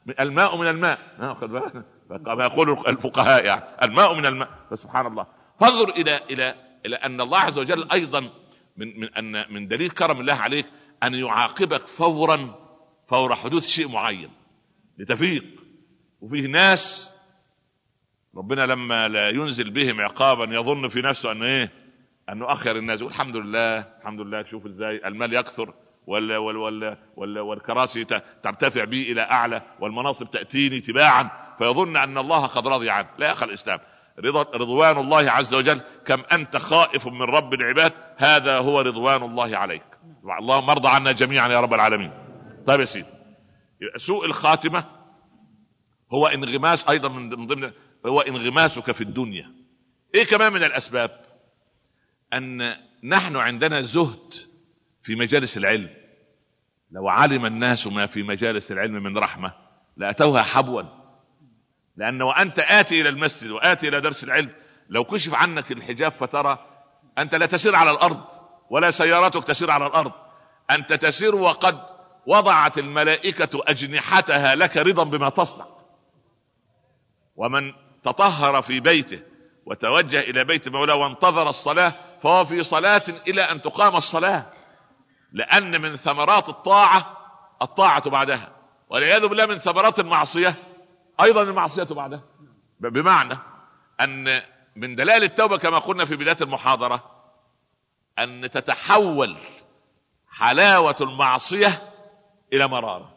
الماء من الماء، كما يقول الفقهاء يعني الماء من الماء. فسبحان الله. فانظر الى الى الى ان الله عز وجل ايضا من من ان من دليل كرم الله عليك ان يعاقبك فورا فور حدوث شيء معين لتفيق. وفيه ناس ربنا لما لا ينزل بهم عقابا يظن في نفسه انه ايه انه اخير الناس، الحمد لله الحمد لله. تشوف ازاي المال يكثر ولا ولا ولا ولا والكراسي ترتفع بي الى اعلى والمناصب تاتيني تباعا، فيظن ان الله قد رضي عنه. لا يا اخي الاسلام، رضا رضوان الله عز وجل كم انت خائف من رب العباد، هذا هو رضوان الله عليك. اللهم ارضى عنا جميعا يا رب العالمين. طيب يا سيدي، سوء الخاتمه هو انغماس ايضا من ضمن هو انغماسك في الدنيا. ايه كمان من الاسباب؟ ان نحن عندنا زهد في مجالس العلم. لو علم الناس ما في مجالس العلم من رحمه لاتوها حبوا، لأن وأنت آتي إلى المسجد وآتي إلى درس العلم لو كشف عنك الحجاب فترى أنت لا تسير على الأرض ولا سياراتك تسير على الأرض، أنت تسير وقد وضعت الملائكة أجنحتها لك رضا بما تصنع. ومن تطهر في بيته وتوجه إلى بيت مولاه وانتظر الصلاة فهو في صلاة إلى أن تقام الصلاة، لأن من ثمرات الطاعة الطاعة بعدها، والعياذ بالله من ثمرات المعصية ايضا المعصيه بعدها. بمعنى ان من دلائل التوبه كما قلنا في بدايه المحاضره ان تتحول حلاوه المعصيه الى مراره،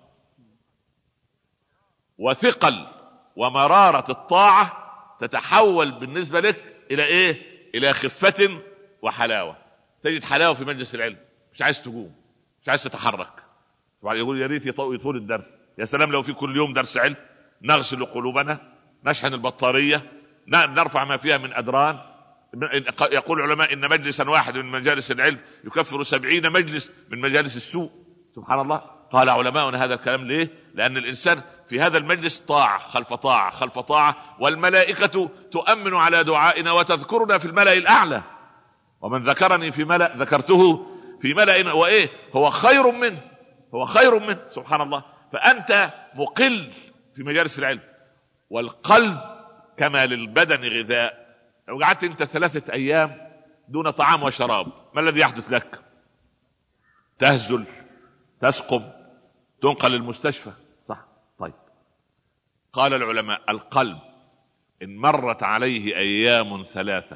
وثقل ومراره الطاعه تتحول بالنسبه لك الى ايه؟ الى خفه وحلاوه. تجد حلاوه في مجلس العلم، مش عايز تقوم، مش عايز تتحرك. طبعا يقول يا ريت يطول الدرس، يا سلام لو في كل يوم درس علم، نغسل قلوبنا، نشحن البطارية، نرفع ما فيها من أدران. يقول العلماء إن مجلسا واحد من مجالس العلم يكفر سبعين مجلس من مجالس السوء. سبحان الله. قال علماؤنا هذا الكلام ليه؟ لأن الإنسان في هذا المجلس طاعة خلف طاعة خلف طاعة، والملائكة تؤمن على دعائنا وتذكرنا في الملأ الأعلى. ومن ذكرني في ملأ ذكرته في ملأ وإيه هو خير منه، هو خير منه. سبحان الله. فأنت مقل في مجالس العلم. والقلب كما للبدن غذاء، لو قعدت انت ثلاثة ايام دون طعام وشراب ما الذي يحدث لك؟ تهزل، تسقم، تنقل المستشفى، صح؟ طيب، قال العلماء القلب ان مرت عليه ايام ثلاثة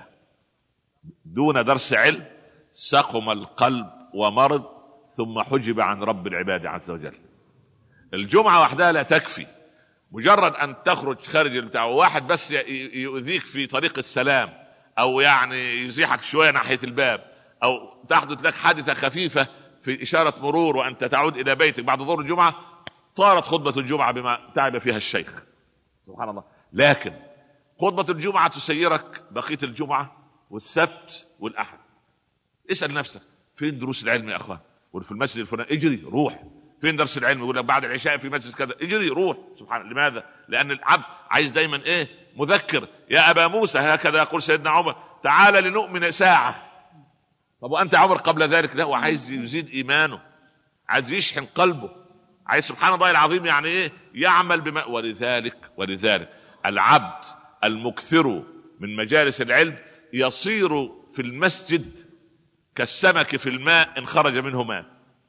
دون درس علم سقم القلب ومرض ثم حجب عن رب العباد عز وجل. الجمعة وحدها لا تكفي، مجرد ان تخرج خارج البتاع واحد بس يؤذيك في طريق السلام او يعني يزيحك شويه ناحيه الباب او تحدث لك حادثه خفيفه في اشاره مرور وانت تعود الى بيتك بعد ظهر الجمعه، طارت خطبه الجمعه بما تعب فيها الشيخ. سبحان الله. لكن خطبه الجمعه تسيرك بقيه الجمعه والسبت والاحد. اسال نفسك فين دروس العلم يا اخوان؟ وفي المسجد الفلاني اجري روح. فين درس العلم؟ يقول لك بعد العشاء في مسجد كذا، اجري روح. سبحان الله. لماذا؟ لان العبد عايز دايما ايه؟ مذكر. يا ابا موسى هكذا يقول سيدنا عمر تعال لنؤمن ساعه. طب وانت عمر قبل ذلك؟ لا، وعايز يزيد ايمانه، عايز يشحن قلبه، عايز سبحان الله العظيم يعني ايه؟ يعمل بما. ولذلك ولذلك العبد المكثر من مجالس العلم يصير في المسجد كالسمك في الماء ان خرج منه ماء.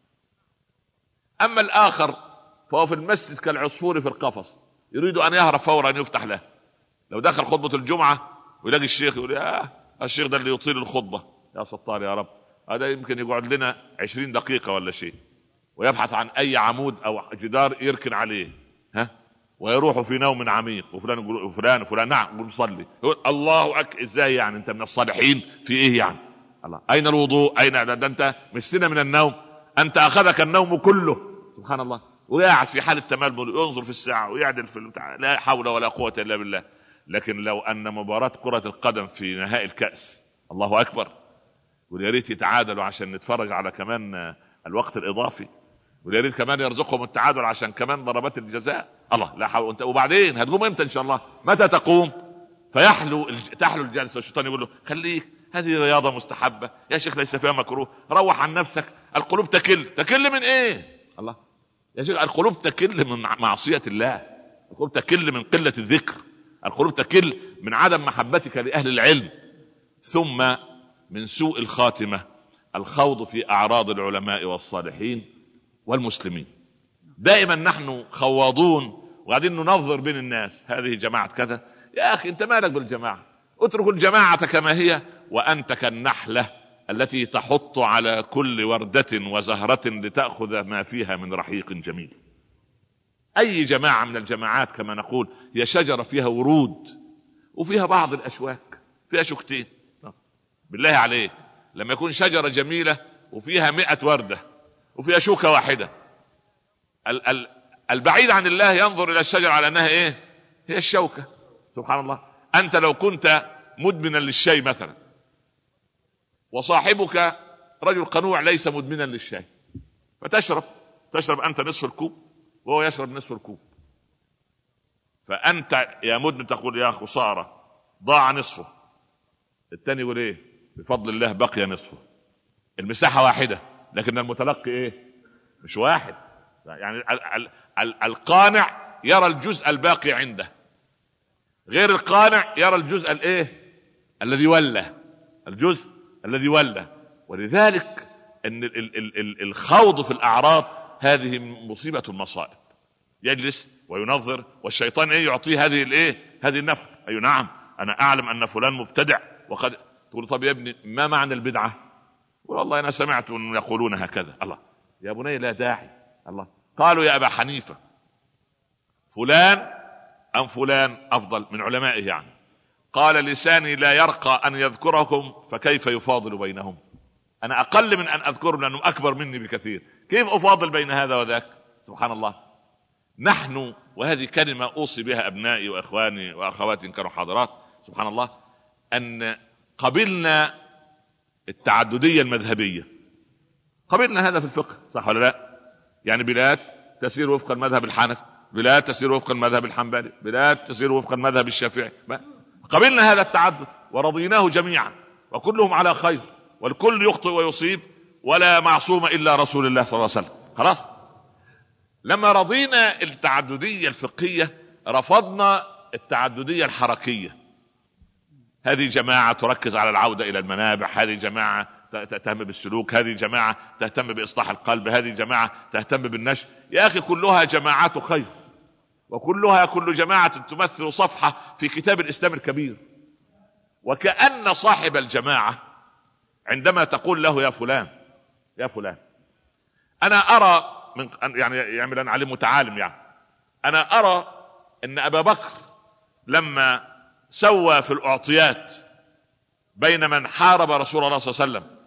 اما الاخر فهو في المسجد كالعصفور في القفص يريد ان يهرب فورا ان يفتح له. لو دخل خطبه الجمعه ويلاقي الشيخ يقول يا الشيخ ده اللي يطيل الخطبه، يا ستار يا رب، هذا يمكن يقعد لنا عشرين دقيقه ولا شيء، ويبحث عن اي عمود او جدار يركن عليه، ها، ويروح في نوم عميق. وفلان يقول فلان فلان نعم يقول صلي، يقول الله اكبر. ازاي يعني انت من الصالحين؟ في ايه يعني؟ الله، اين الوضوء؟ اين ده, ده انت مش سنه من النوم، انت اخذك النوم كله. سبحان الله. وقاعد في حاله تململ ينظر في الساعه ويعدل في البتاع، لا حول ولا قوه الا بالله. لكن لو ان مباراه كره القدم في نهائي الكاس، الله اكبر، ويا ريت يتعادلوا عشان نتفرج على كمان الوقت الاضافي، ويا ريت كمان يرزقهم التعادل عشان كمان ضربات الجزاء. الله، لا حول. وبعدين هتقوم امتى ان شاء الله؟ متى تقوم؟ فيحلو تحلو الجلسه والشيطان يقول له خليك، هذه رياضه مستحبه يا شيخ ليس فيها مكروه، روح عن نفسك. القلوب تكل. تكل من ايه؟ الله يا شيخ، القلوب تكل من معصيه الله. القلوب تكل من قلة الذكر، القلوب تكل من عدم محبتك لأهل العلم، ثم من سوء الخاتمة الخوض في أعراض العلماء والصالحين والمسلمين. دائما نحن خواضون وقاعدين ننظر بين الناس، هذه جماعة كذا. يا أخي أنت مالك بالجماعة؟ اترك الجماعة كما هي، وأنت كالنحلة التي تحط على كل وردة وزهرة لتأخذ ما فيها من رحيق جميل. أي جماعة من الجماعات كما نقول هي شجرة فيها ورود وفيها بعض الأشواك، فيها شوكتين. بالله عليك لما يكون شجرة جميلة وفيها مئة وردة وفيها شوكة واحدة، البعيد عن الله ينظر إلى الشجرة على أنها إيه؟ هي الشوكة. سبحان الله. أنت لو كنت مدمنا للشاي مثلا وصاحبك رجل قنوع ليس مدمنا للشاي، فتشرب تشرب أنت نصف الكوب وهو يشرب نصف الكوب، فأنت يا مدمن تقول يا خسارة ضاع نصفه، الثاني يقول إيه؟ بفضل الله بقي نصفه. المساحة واحدة لكن المتلقي إيه؟ مش واحد. يعني ال ال ال القانع يرى الجزء الباقي عنده، غير القانع يرى الجزء الايه الذي ولى، الجزء الذي ولى. ولذلك ان ال ال ال الخوض في الاعراض هذه مصيبة المصائب. يجلس وينظر والشيطان ايه يعطيه هذه الايه هذه النفخ. اي أيوة نعم انا اعلم ان فلان مبتدع وقد تقول طب يا ابني ما معنى البدعة؟ والله انا سمعت ان يقولون هكذا. الله يا بني لا داعي. الله قالوا يا ابا حنيفة فلان ام فلان افضل من علمائه؟ يعني قال لساني لا يرقى ان يذكركم فكيف يفاضل بينهم؟ انا اقل من ان اذكرهم لانهم اكبر مني بكثير، كيف افاضل بين هذا وذاك؟ سبحان الله. نحن وهذه كلمة اوصي بها ابنائي واخواني واخواتي ان كانوا حاضرات، سبحان الله، ان قبلنا التعددية المذهبية، قبلنا هذا في الفقه صح ولا لا؟ يعني بلاد تسير وفق المذهب الحنفي، بلاد تسير وفق المذهب الحنبلي، بلاد تسير وفق المذهب الشافعي. قبلنا هذا التعدد ورضيناه جميعا وكلهم على خير والكل يخطئ ويصيب ولا معصوم إلا رسول الله صلى الله عليه وسلم. خلاص. لما رضينا التعددية الفقهية رفضنا التعددية الحركية. هذه جماعة تركز على العودة إلى المنابع، هذه جماعة تهتم بالسلوك، هذه جماعة تهتم بإصلاح القلب، هذه جماعة تهتم بالنشء. يا أخي كلها جماعات خير وكلها كل جماعة تمثل صفحة في كتاب الإسلام الكبير. وكأن صاحب الجماعة عندما تقول له يا فلان يا فلان أنا أرى من يعني يعمل أن علم متعالم، يعني أنا أرى أن أبا بكر لما سوى في الأعطيات بين من حارب رسول الله صلى الله عليه وسلم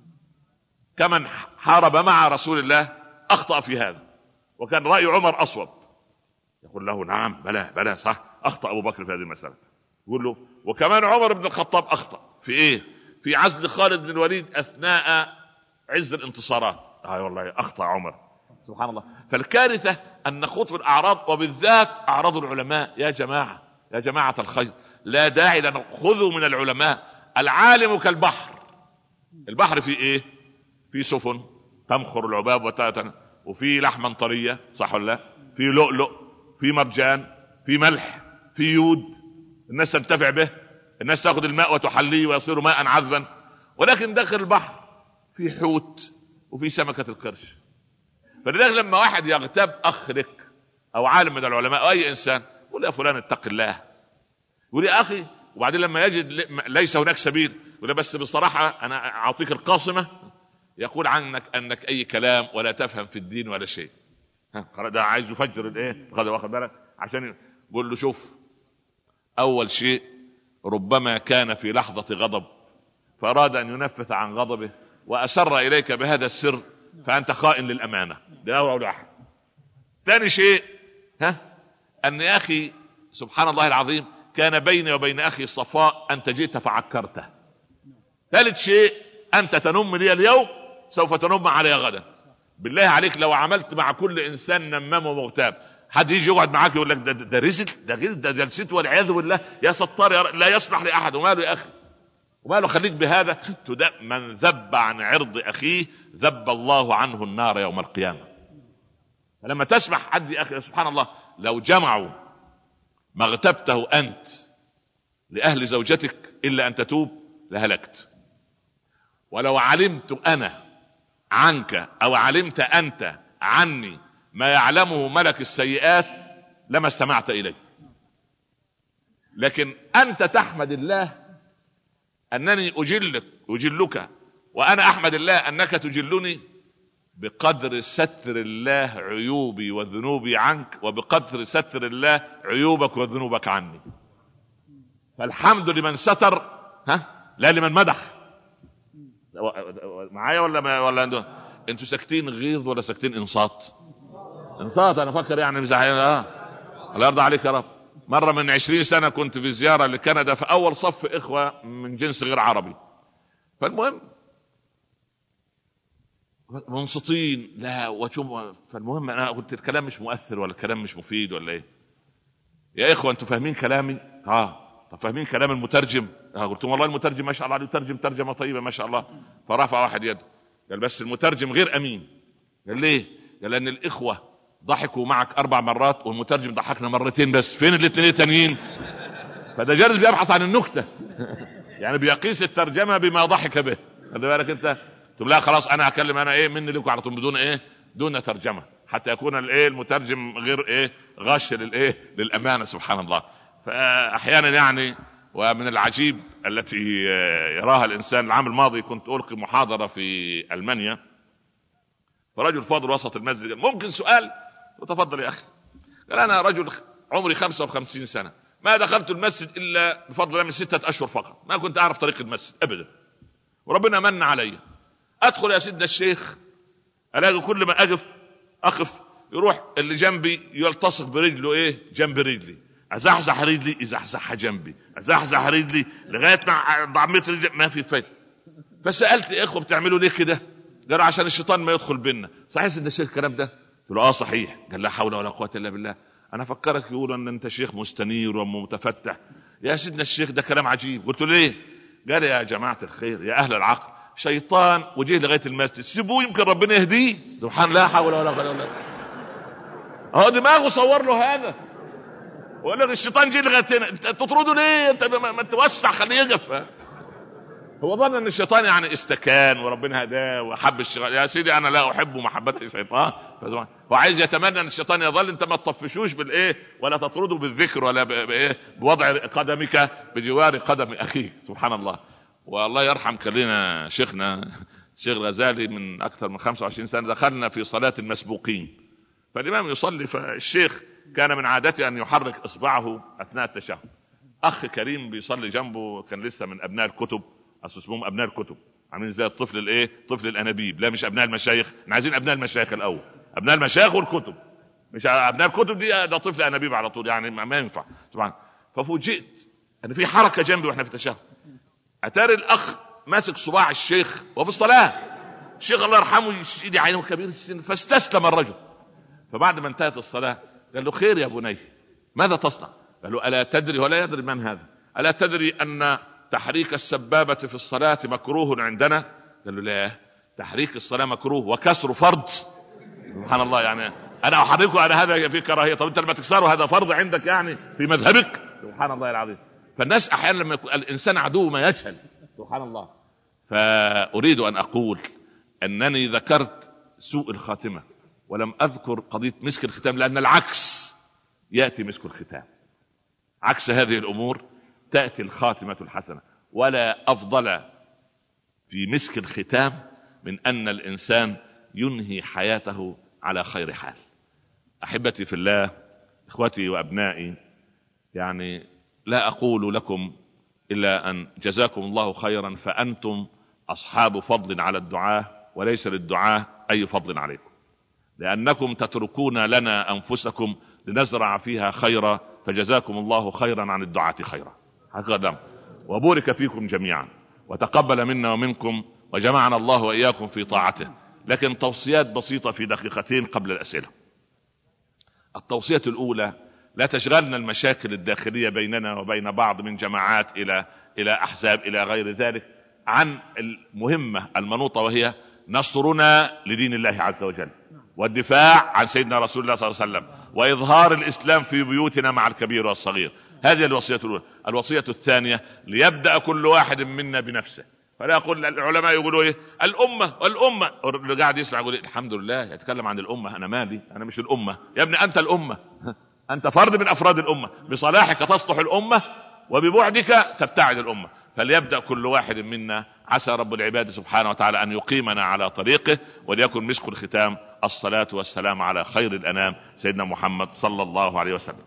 كمن حارب مع رسول الله أخطأ في هذا، وكان رأي عمر أصوب. يقول له نعم بلى بلى صح أخطأ أبو بكر في هذه المسألة. يقول له وكمان عمر بن الخطاب أخطأ في إيه؟ في عزل خالد بن الوليد أثناء عز الانتصارات. آه والله أخطأ عمر. سبحان الله. فالكارثة أن نخوض في الأعراض وبالذات أعراض العلماء. يا جماعة يا جماعة الخير لا داعي لنأخذوا من العلماء. العالم كالبحر، البحر فيه إيه؟ في سفن تمخر العباب وتأتنا، وفي لحما طرية صح ولا لا؟ في لؤلؤ، في مرجان، في ملح، في يود، الناس تنتفع به، الناس تأخذ الماء وتحليه ويصير ماء عذبا. ولكن داخل البحر في حوت وفي سمكة القرش. فلذلك لما واحد يغتاب أخ لك أو عالم من العلماء أو أي إنسان يقول يا فلان اتق الله، يقول يا أخي، وبعدين لما يجد ليس هناك سبيل يقول بس بصراحة أنا أعطيك القاصمة، يقول عنك أنك أي كلام ولا تفهم في الدين ولا شيء. ده عايز يفجر الايه واخد بالك عشان يقول له شوف، اول شيء ربما كان في لحظة غضب فاراد ان ينفث عن غضبه واسر اليك بهذا السر فانت خائن للامانة. ده اول واحد. ثاني شيء ها ان يا اخي سبحان الله العظيم كان بيني وبين اخي صفاء انت جئت فعكرته. ثالث شيء انت تنم لي اليوم سوف تنم علي غدا. بالله عليك لو عملت مع كل انسان نمام ومغتاب حد يجي يقعد معاك يقول لك ده ده رزق ده غير ده جلسته والعياذ بالله يا ستار يا لا يسمح لاحد. وماله يا اخي وماله؟ خليك بهذا. من ذب عن عرض اخيه ذب الله عنه النار يوم القيامه. فلما تسمح حد يا اخي سبحان الله لو جمعوا ما اغتبته أنت لأهل زوجتك إلا أن تتوب لهلكت. ولو علمت أنا عنك أو علمت أنت عني ما يعلمه ملك السيئات لما استمعت إليه. لكن أنت تحمد الله أنني أجلك أجلك وأنا أحمد الله أنك تجلني بقدر ستر الله عيوبي وذنوبي عنك وبقدر ستر الله عيوبك وذنوبك عني. فالحمد لمن ستر ها لا لمن مدح. معايا ولا ما ولا انتوا انتوا ساكتين غيظ ولا ساكتين انصات؟ انصات. انا فكر يعني مزعل. اه الله يرضى عليك يا رب. مره من عشرين سنه كنت في زياره لكندا في اول صف اخوه من جنس غير عربي. فالمهم منصتين لا وشوف. فالمهم انا قلت الكلام مش مؤثر ولا الكلام مش مفيد ولا ايه يا اخوه انتوا فاهمين كلامي؟ اه طب فاهمين كلام المترجم؟ اه قلت والله المترجم ما شاء الله عليه ترجم ترجمه طيبه ما شاء الله. فرفع واحد يده قال بس المترجم غير امين. قال ليه؟ قال لان الاخوه ضحكوا معك اربع مرات والمترجم ضحكنا مرتين بس. فين الاثنين التانيين؟ فده جالس بيبحث عن النكته يعني بيقيس الترجمه بما ضحك به. خلي بالك انت. طب لا خلاص انا هكلم انا ايه مني لكم على طول بدون ايه دون ترجمه حتى يكون الايه المترجم غير ايه غش للايه للامانه. سبحان الله. فاحيانا يعني ومن العجيب التي يراها الانسان. العام الماضي كنت القي محاضره في المانيا فرجل فاضل وسط المسجد ممكن سؤال؟ وتفضل يا اخي. قال انا رجل عمري خمسة وخمسين سنه ما دخلت المسجد الا بفضل الله من ستة اشهر فقط. ما كنت اعرف طريق المسجد ابدا وربنا من علي. ادخل يا سيدنا الشيخ الاقي كل ما اقف اقف يروح اللي جنبي يلتصق برجله ايه جنب رجلي. ازحزح رجلي يزحزحها جنبي ازحزح رجلي لغايه ما ضعمت رجلي ما في فايده. فسالت يا اخوه بتعملوا ليه كده؟ قالوا عشان الشيطان ما يدخل بينا. صحيح سيدنا الشيخ الكلام ده؟ قلت له اه صحيح. قال لا حول ولا قوه الا بالله. انا فكرك يقول ان انت شيخ مستنير ومتفتح. يا سيدنا الشيخ ده كلام عجيب. قلت له ليه؟ قال يا جماعه الخير يا اهل العقل شيطان وجه لغايه المسجد سيبوه يمكن ربنا يهديه. سبحان الله. لا حول ولا قوه الا بالله. اهو دماغه صور له هذا وقال لك الشيطان جه لغايه هنا. انت تطرده ليه؟ انت ما توسع خليه يقف. هو ظن ان الشيطان يعني استكان وربنا هداه وحب الشيطان. يا سيدي انا لا احب محبه الشيطان. هو عايز يتمنى ان الشيطان يظل. انت ما تطفشوش بالايه ولا تطرده بالذكر ولا بايه بوضع قدمك بجوار قدم اخيك. سبحان الله. والله يرحم كلنا شيخنا الشيخ الغزالي من اكثر من خمسة وعشرين سنه دخلنا في صلاه المسبوقين فالامام يصلي فالشيخ كان من عادته ان يحرك اصبعه اثناء التشهد. اخ كريم بيصلي جنبه كان لسه من ابناء الكتب اسمهم ابناء الكتب عاملين زي الطفل الايه طفل الانابيب. لا مش ابناء المشايخ. احنا عايزين ابناء المشايخ الاول. ابناء المشايخ والكتب مش ابناء الكتب دي ده طفل انابيب على طول يعني ما ينفع. طبعا ففوجئت ان في حركه جنبي واحنا في التشهد. اتاري الاخ ماسك صباع الشيخ وفي الصلاه. الشيخ الله يرحمه يشيد عينه كبير السن فاستسلم الرجل. فبعد ما انتهت الصلاه قال له خير يا بني ماذا تصنع؟ قال له الا تدري ولا يدري من هذا الا تدري ان تحريك السبابه في الصلاه مكروه عندنا؟ قال له لا تحريك الصلاه مكروه وكسر فرض. سبحان الله. يعني انا احركه على هذا في كراهيه. طب انت لما تكسره هذا فرض عندك يعني في مذهبك؟ سبحان الله العظيم. فالناس احيانا لما يكون الانسان عدو ما يجهل. سبحان الله. فاريد ان اقول انني ذكرت سوء الخاتمه ولم اذكر قضيه مسك الختام لان العكس ياتي مسك الختام. عكس هذه الامور تاتي الخاتمه الحسنه. ولا افضل في مسك الختام من ان الانسان ينهي حياته على خير حال. احبتي في الله اخوتي وابنائي يعني لا اقول لكم الا ان جزاكم الله خيرا فانتم اصحاب فضل على الدعاء وليس للدعاء اي فضل عليكم لانكم تتركون لنا انفسكم لنزرع فيها خيرا فجزاكم الله خيرا عن الدعاة خيرا. هكذا وبارك فيكم جميعا وتقبل منا ومنكم وجمعنا الله واياكم في طاعته. لكن توصيات بسيطة في دقيقتين قبل الاسئلة. التوصية الاولى لا تشغلنا المشاكل الداخلية بيننا وبين بعض من جماعات الى الى احزاب الى غير ذلك عن المهمة المنوطة وهي نصرنا لدين الله عز وجل والدفاع عن سيدنا رسول الله صلى الله عليه وسلم وإظهار الإسلام في بيوتنا مع الكبير والصغير. هذه الوصية الأولى. الوصية الثانية ليبدأ كل واحد منا بنفسه، فلا يقول العلماء يقولوا ايه الأمة والأمة، اللي قاعد يسمع يقول إيه الحمد لله يتكلم عن الأمة، أنا مالي، أنا مش الأمة. يا ابني أنت الأمة، أنت فرد من أفراد الأمة، بصلاحك تصلح الأمة وببعدك تبتعد الأمة. فليبدأ كل واحد منا، عسى رب العباد سبحانه وتعالى أن يقيمنا على طريقه، وليكن مسك الختام الصلاة والسلام على خير الأنام سيدنا محمد صلى الله عليه وسلم.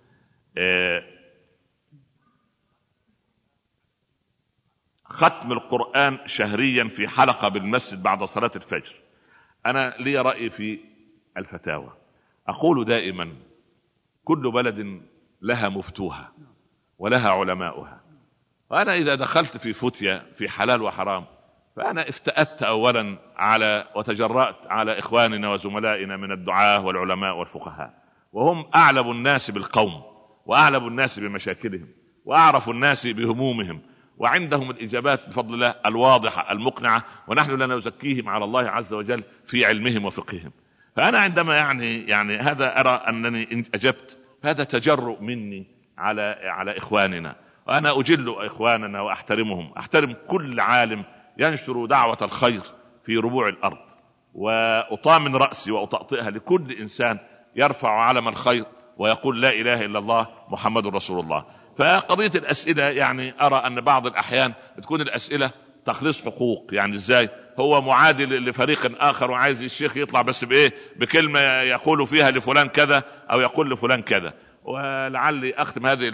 ختم القرآن شهريا في حلقة بالمسجد بعد صلاة الفجر. أنا لي رأي في الفتاوى، أقول دائما كل بلد لها مفتوها ولها علماؤها، وأنا إذا دخلت في فتية في حلال وحرام فأنا افتأت أولا على وتجرأت على إخواننا وزملائنا من الدعاة والعلماء والفقهاء، وهم أعلم الناس بالقوم وأعلم الناس بمشاكلهم وأعرف الناس بهمومهم، وعندهم الإجابات بفضل الله الواضحة المقنعة، ونحن لا نزكيهم على الله عز وجل في علمهم وفقههم. فأنا عندما يعني يعني هذا أرى أنني إن أجبت هذا تجرؤ مني على على إخواننا، وأنا أجل إخواننا وأحترمهم، أحترم كل عالم ينشر دعوة الخير في ربوع الأرض، وأطامن رأسي وأطأطئها لكل إنسان يرفع علم الخير ويقول لا إله إلا الله محمد رسول الله. فقضية الأسئلة يعني أرى أن بعض الأحيان تكون الأسئلة تخليص حقوق، يعني إزاي هو معادل لفريق آخر وعايز الشيخ يطلع بس بإيه بكلمة يقول فيها لفلان كذا أو يقول لفلان كذا. ولعلي أختم هذه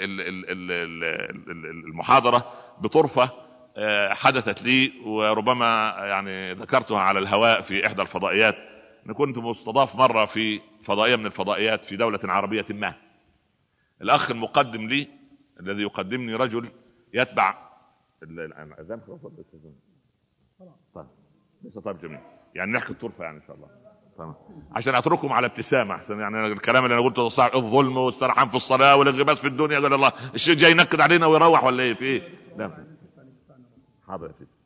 المحاضرة بطرفة حدثت لي وربما يعني ذكرتها على الهواء في إحدى الفضائيات. أنا كنت مستضاف مرة في فضائية من الفضائيات في دولة عربية ما. الأخ المقدم لي الذي يقدمني رجل يتبع الأذان خلاص طيب لسه طيب جميل يعني نحكي الطرفة يعني إن شاء الله طيب. عشان أتركهم على ابتسامة أحسن، يعني الكلام اللي أنا قلته صار الظلم والسرحان في الصلاة والانغماس في الدنيا قال الله الشيء جاي ينكد علينا ويروح ولا إيه في إيه؟ لا حاضر يا سيدي.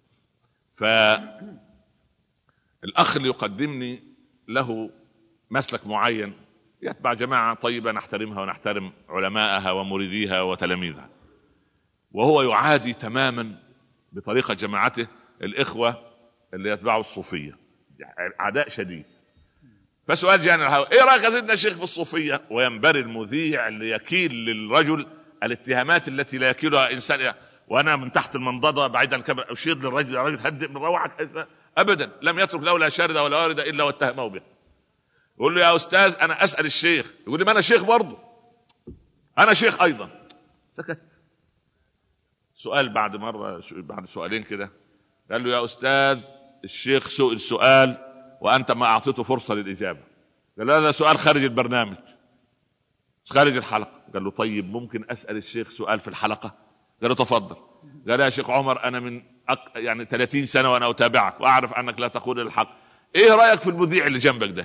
فالأخ اللي يقدمني له مسلك معين يتبع جماعة طيبة نحترمها ونحترم علماءها ومريديها وتلاميذها، وهو يعادي تماما بطريقة جماعته الإخوة اللي يتبعوا الصوفية، عداء شديد. فسؤال جاني ايه رأيك يا سيدنا الشيخ في الصوفية؟ وينبري المذيع اللي يكيل للرجل الاتهامات التي لا يكيلها إنسان، وأنا من تحت المنضدة بعيدا كبر أشير للرجل يا رجل هدئ من روعك أبدا، لم يترك له لا شاردة ولا واردة إلا واتهمه به. يقول له يا أستاذ أنا أسأل الشيخ، يقول لي ما أنا شيخ برضه، أنا شيخ أيضا. سكت. سؤال بعد مرة بعد سؤالين كده قال له يا أستاذ الشيخ سئل سؤال وأنت ما أعطيته فرصة للإجابة. قال له هذا سؤال خارج البرنامج خارج الحلقة. قال له طيب ممكن أسأل الشيخ سؤال في الحلقة؟ قال له تفضل. قال يا شيخ عمر أنا من أك... يعني ثلاثين سنة وأنا أتابعك وأعرف أنك لا تقول الحق، إيه رأيك في المذيع اللي جنبك ده؟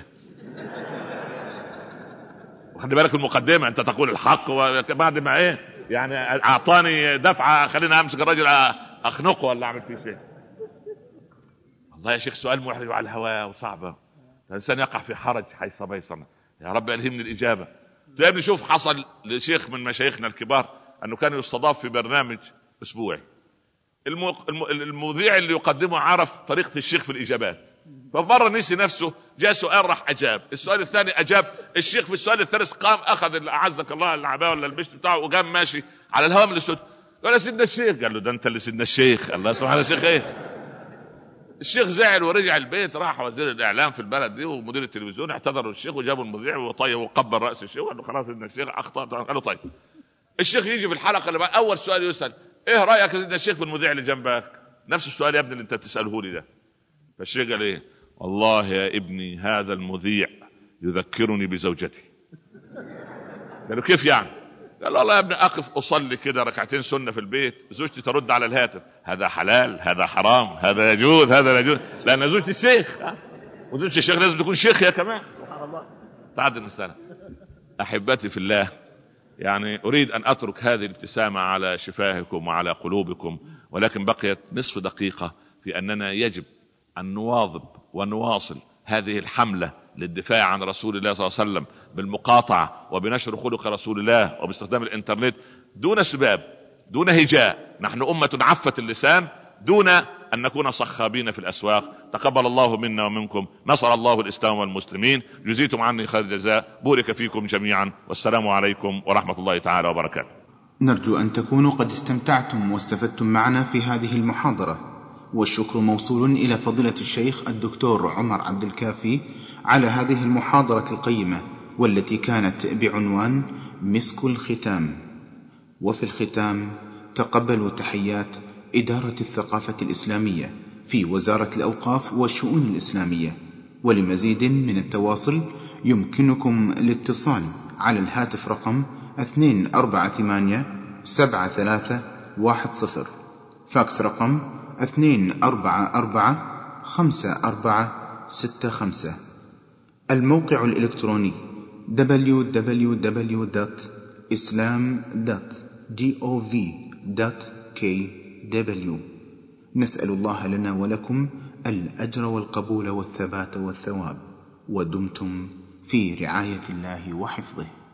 وخلي بالك المقدمة أنت تقول الحق وبعد ما إيه يعني أعطاني دفعة خلينا أمسك الرجل أخنقه ولا أعمل فيه شيء. والله يا شيخ سؤال محرج على الهواء وصعبة، الإنسان يقع في حرج حيث بيصنا. يا رب ألهمني الإجابة. يا ابني شوف حصل لشيخ من مشايخنا الكبار أنه كان يستضاف في برنامج أسبوعي، المذيع اللي يقدمه عرف طريقة الشيخ في الإجابات، فمرة نسي نفسه جاء سؤال راح أجاب، السؤال الثاني أجاب، الشيخ في السؤال الثالث قام أخذ أعزك الله العباءة ولا البشت بتاعه وقام ماشي على الهواء من الاستوديو. قال يا سيدنا الشيخ، قال له ده أنت اللي سيدنا الشيخ. الله سبحانه الشيخ إيه؟ الشيخ زعل ورجع البيت، راح وزير الإعلام في البلد دي ومدير التلفزيون اعتذروا الشيخ وجابوا المذيع وطيب وقبل رأس الشيخ وقال له خلاص سيدنا الشيخ أخطأ. قال له طيب. الشيخ يجي في الحلقة اللي بقى أول سؤال يسأل إيه رأيك يا سيدنا الشيخ في المذيع اللي جنبك؟ نفس السؤال يا ابني اللي أنت بتسأله لي ده. فالشيخ قال إيه؟ والله يا ابني هذا المذيع يذكرني بزوجتي. قالوا كيف يعني؟ قال والله يا ابني أقف أصلي كده ركعتين سنة في البيت، زوجتي ترد على الهاتف هذا حلال هذا حرام هذا يجوز هذا لا يجوز، لأن زوجتي الشيخ وزوجتي الشيخ لازم تكون شيخ يا كمان. سبحان الله. تعدل المسألة. أحبتي في الله، يعني أريد أن أترك هذه الابتسامة على شفاهكم وعلى قلوبكم، ولكن بقيت نصف دقيقة في أننا يجب أن نواظب ونواصل هذه الحملة للدفاع عن رسول الله صلى الله عليه وسلم بالمقاطعة وبنشر خلق رسول الله وباستخدام الانترنت دون سباب دون هجاء. نحن أمة عفت اللسان دون أن نكون صخابين في الأسواق. تقبل الله منا ومنكم، نصر الله الإسلام والمسلمين، جزيتم عني خير الجزاء، بورك فيكم جميعا، والسلام عليكم ورحمة الله تعالى وبركاته. نرجو أن تكونوا قد استمتعتم واستفدتم معنا في هذه المحاضرة، والشكر موصول إلى فضيلة الشيخ الدكتور عمر عبد الكافي على هذه المحاضرة القيمة، والتي كانت بعنوان مسك الختام. وفي الختام تقبلوا تحيات إدارة الثقافة الإسلامية في وزارة الأوقاف والشؤون الإسلامية. ولمزيد من التواصل يمكنكم الاتصال على الهاتف رقم اثنين أربعة ثمانية سبعة ثلاثة واحد صفر، فاكس رقم اثنين أربعة أربعة خمسة أربعة ستة خمسة. الموقع الإلكتروني دبليو دبليو دبليو دوت إسلام دوت جوف دوت كي دبليو. نسأل الله لنا ولكم الأجر والقبول والثبات والثواب، ودمتم في رعاية الله وحفظه.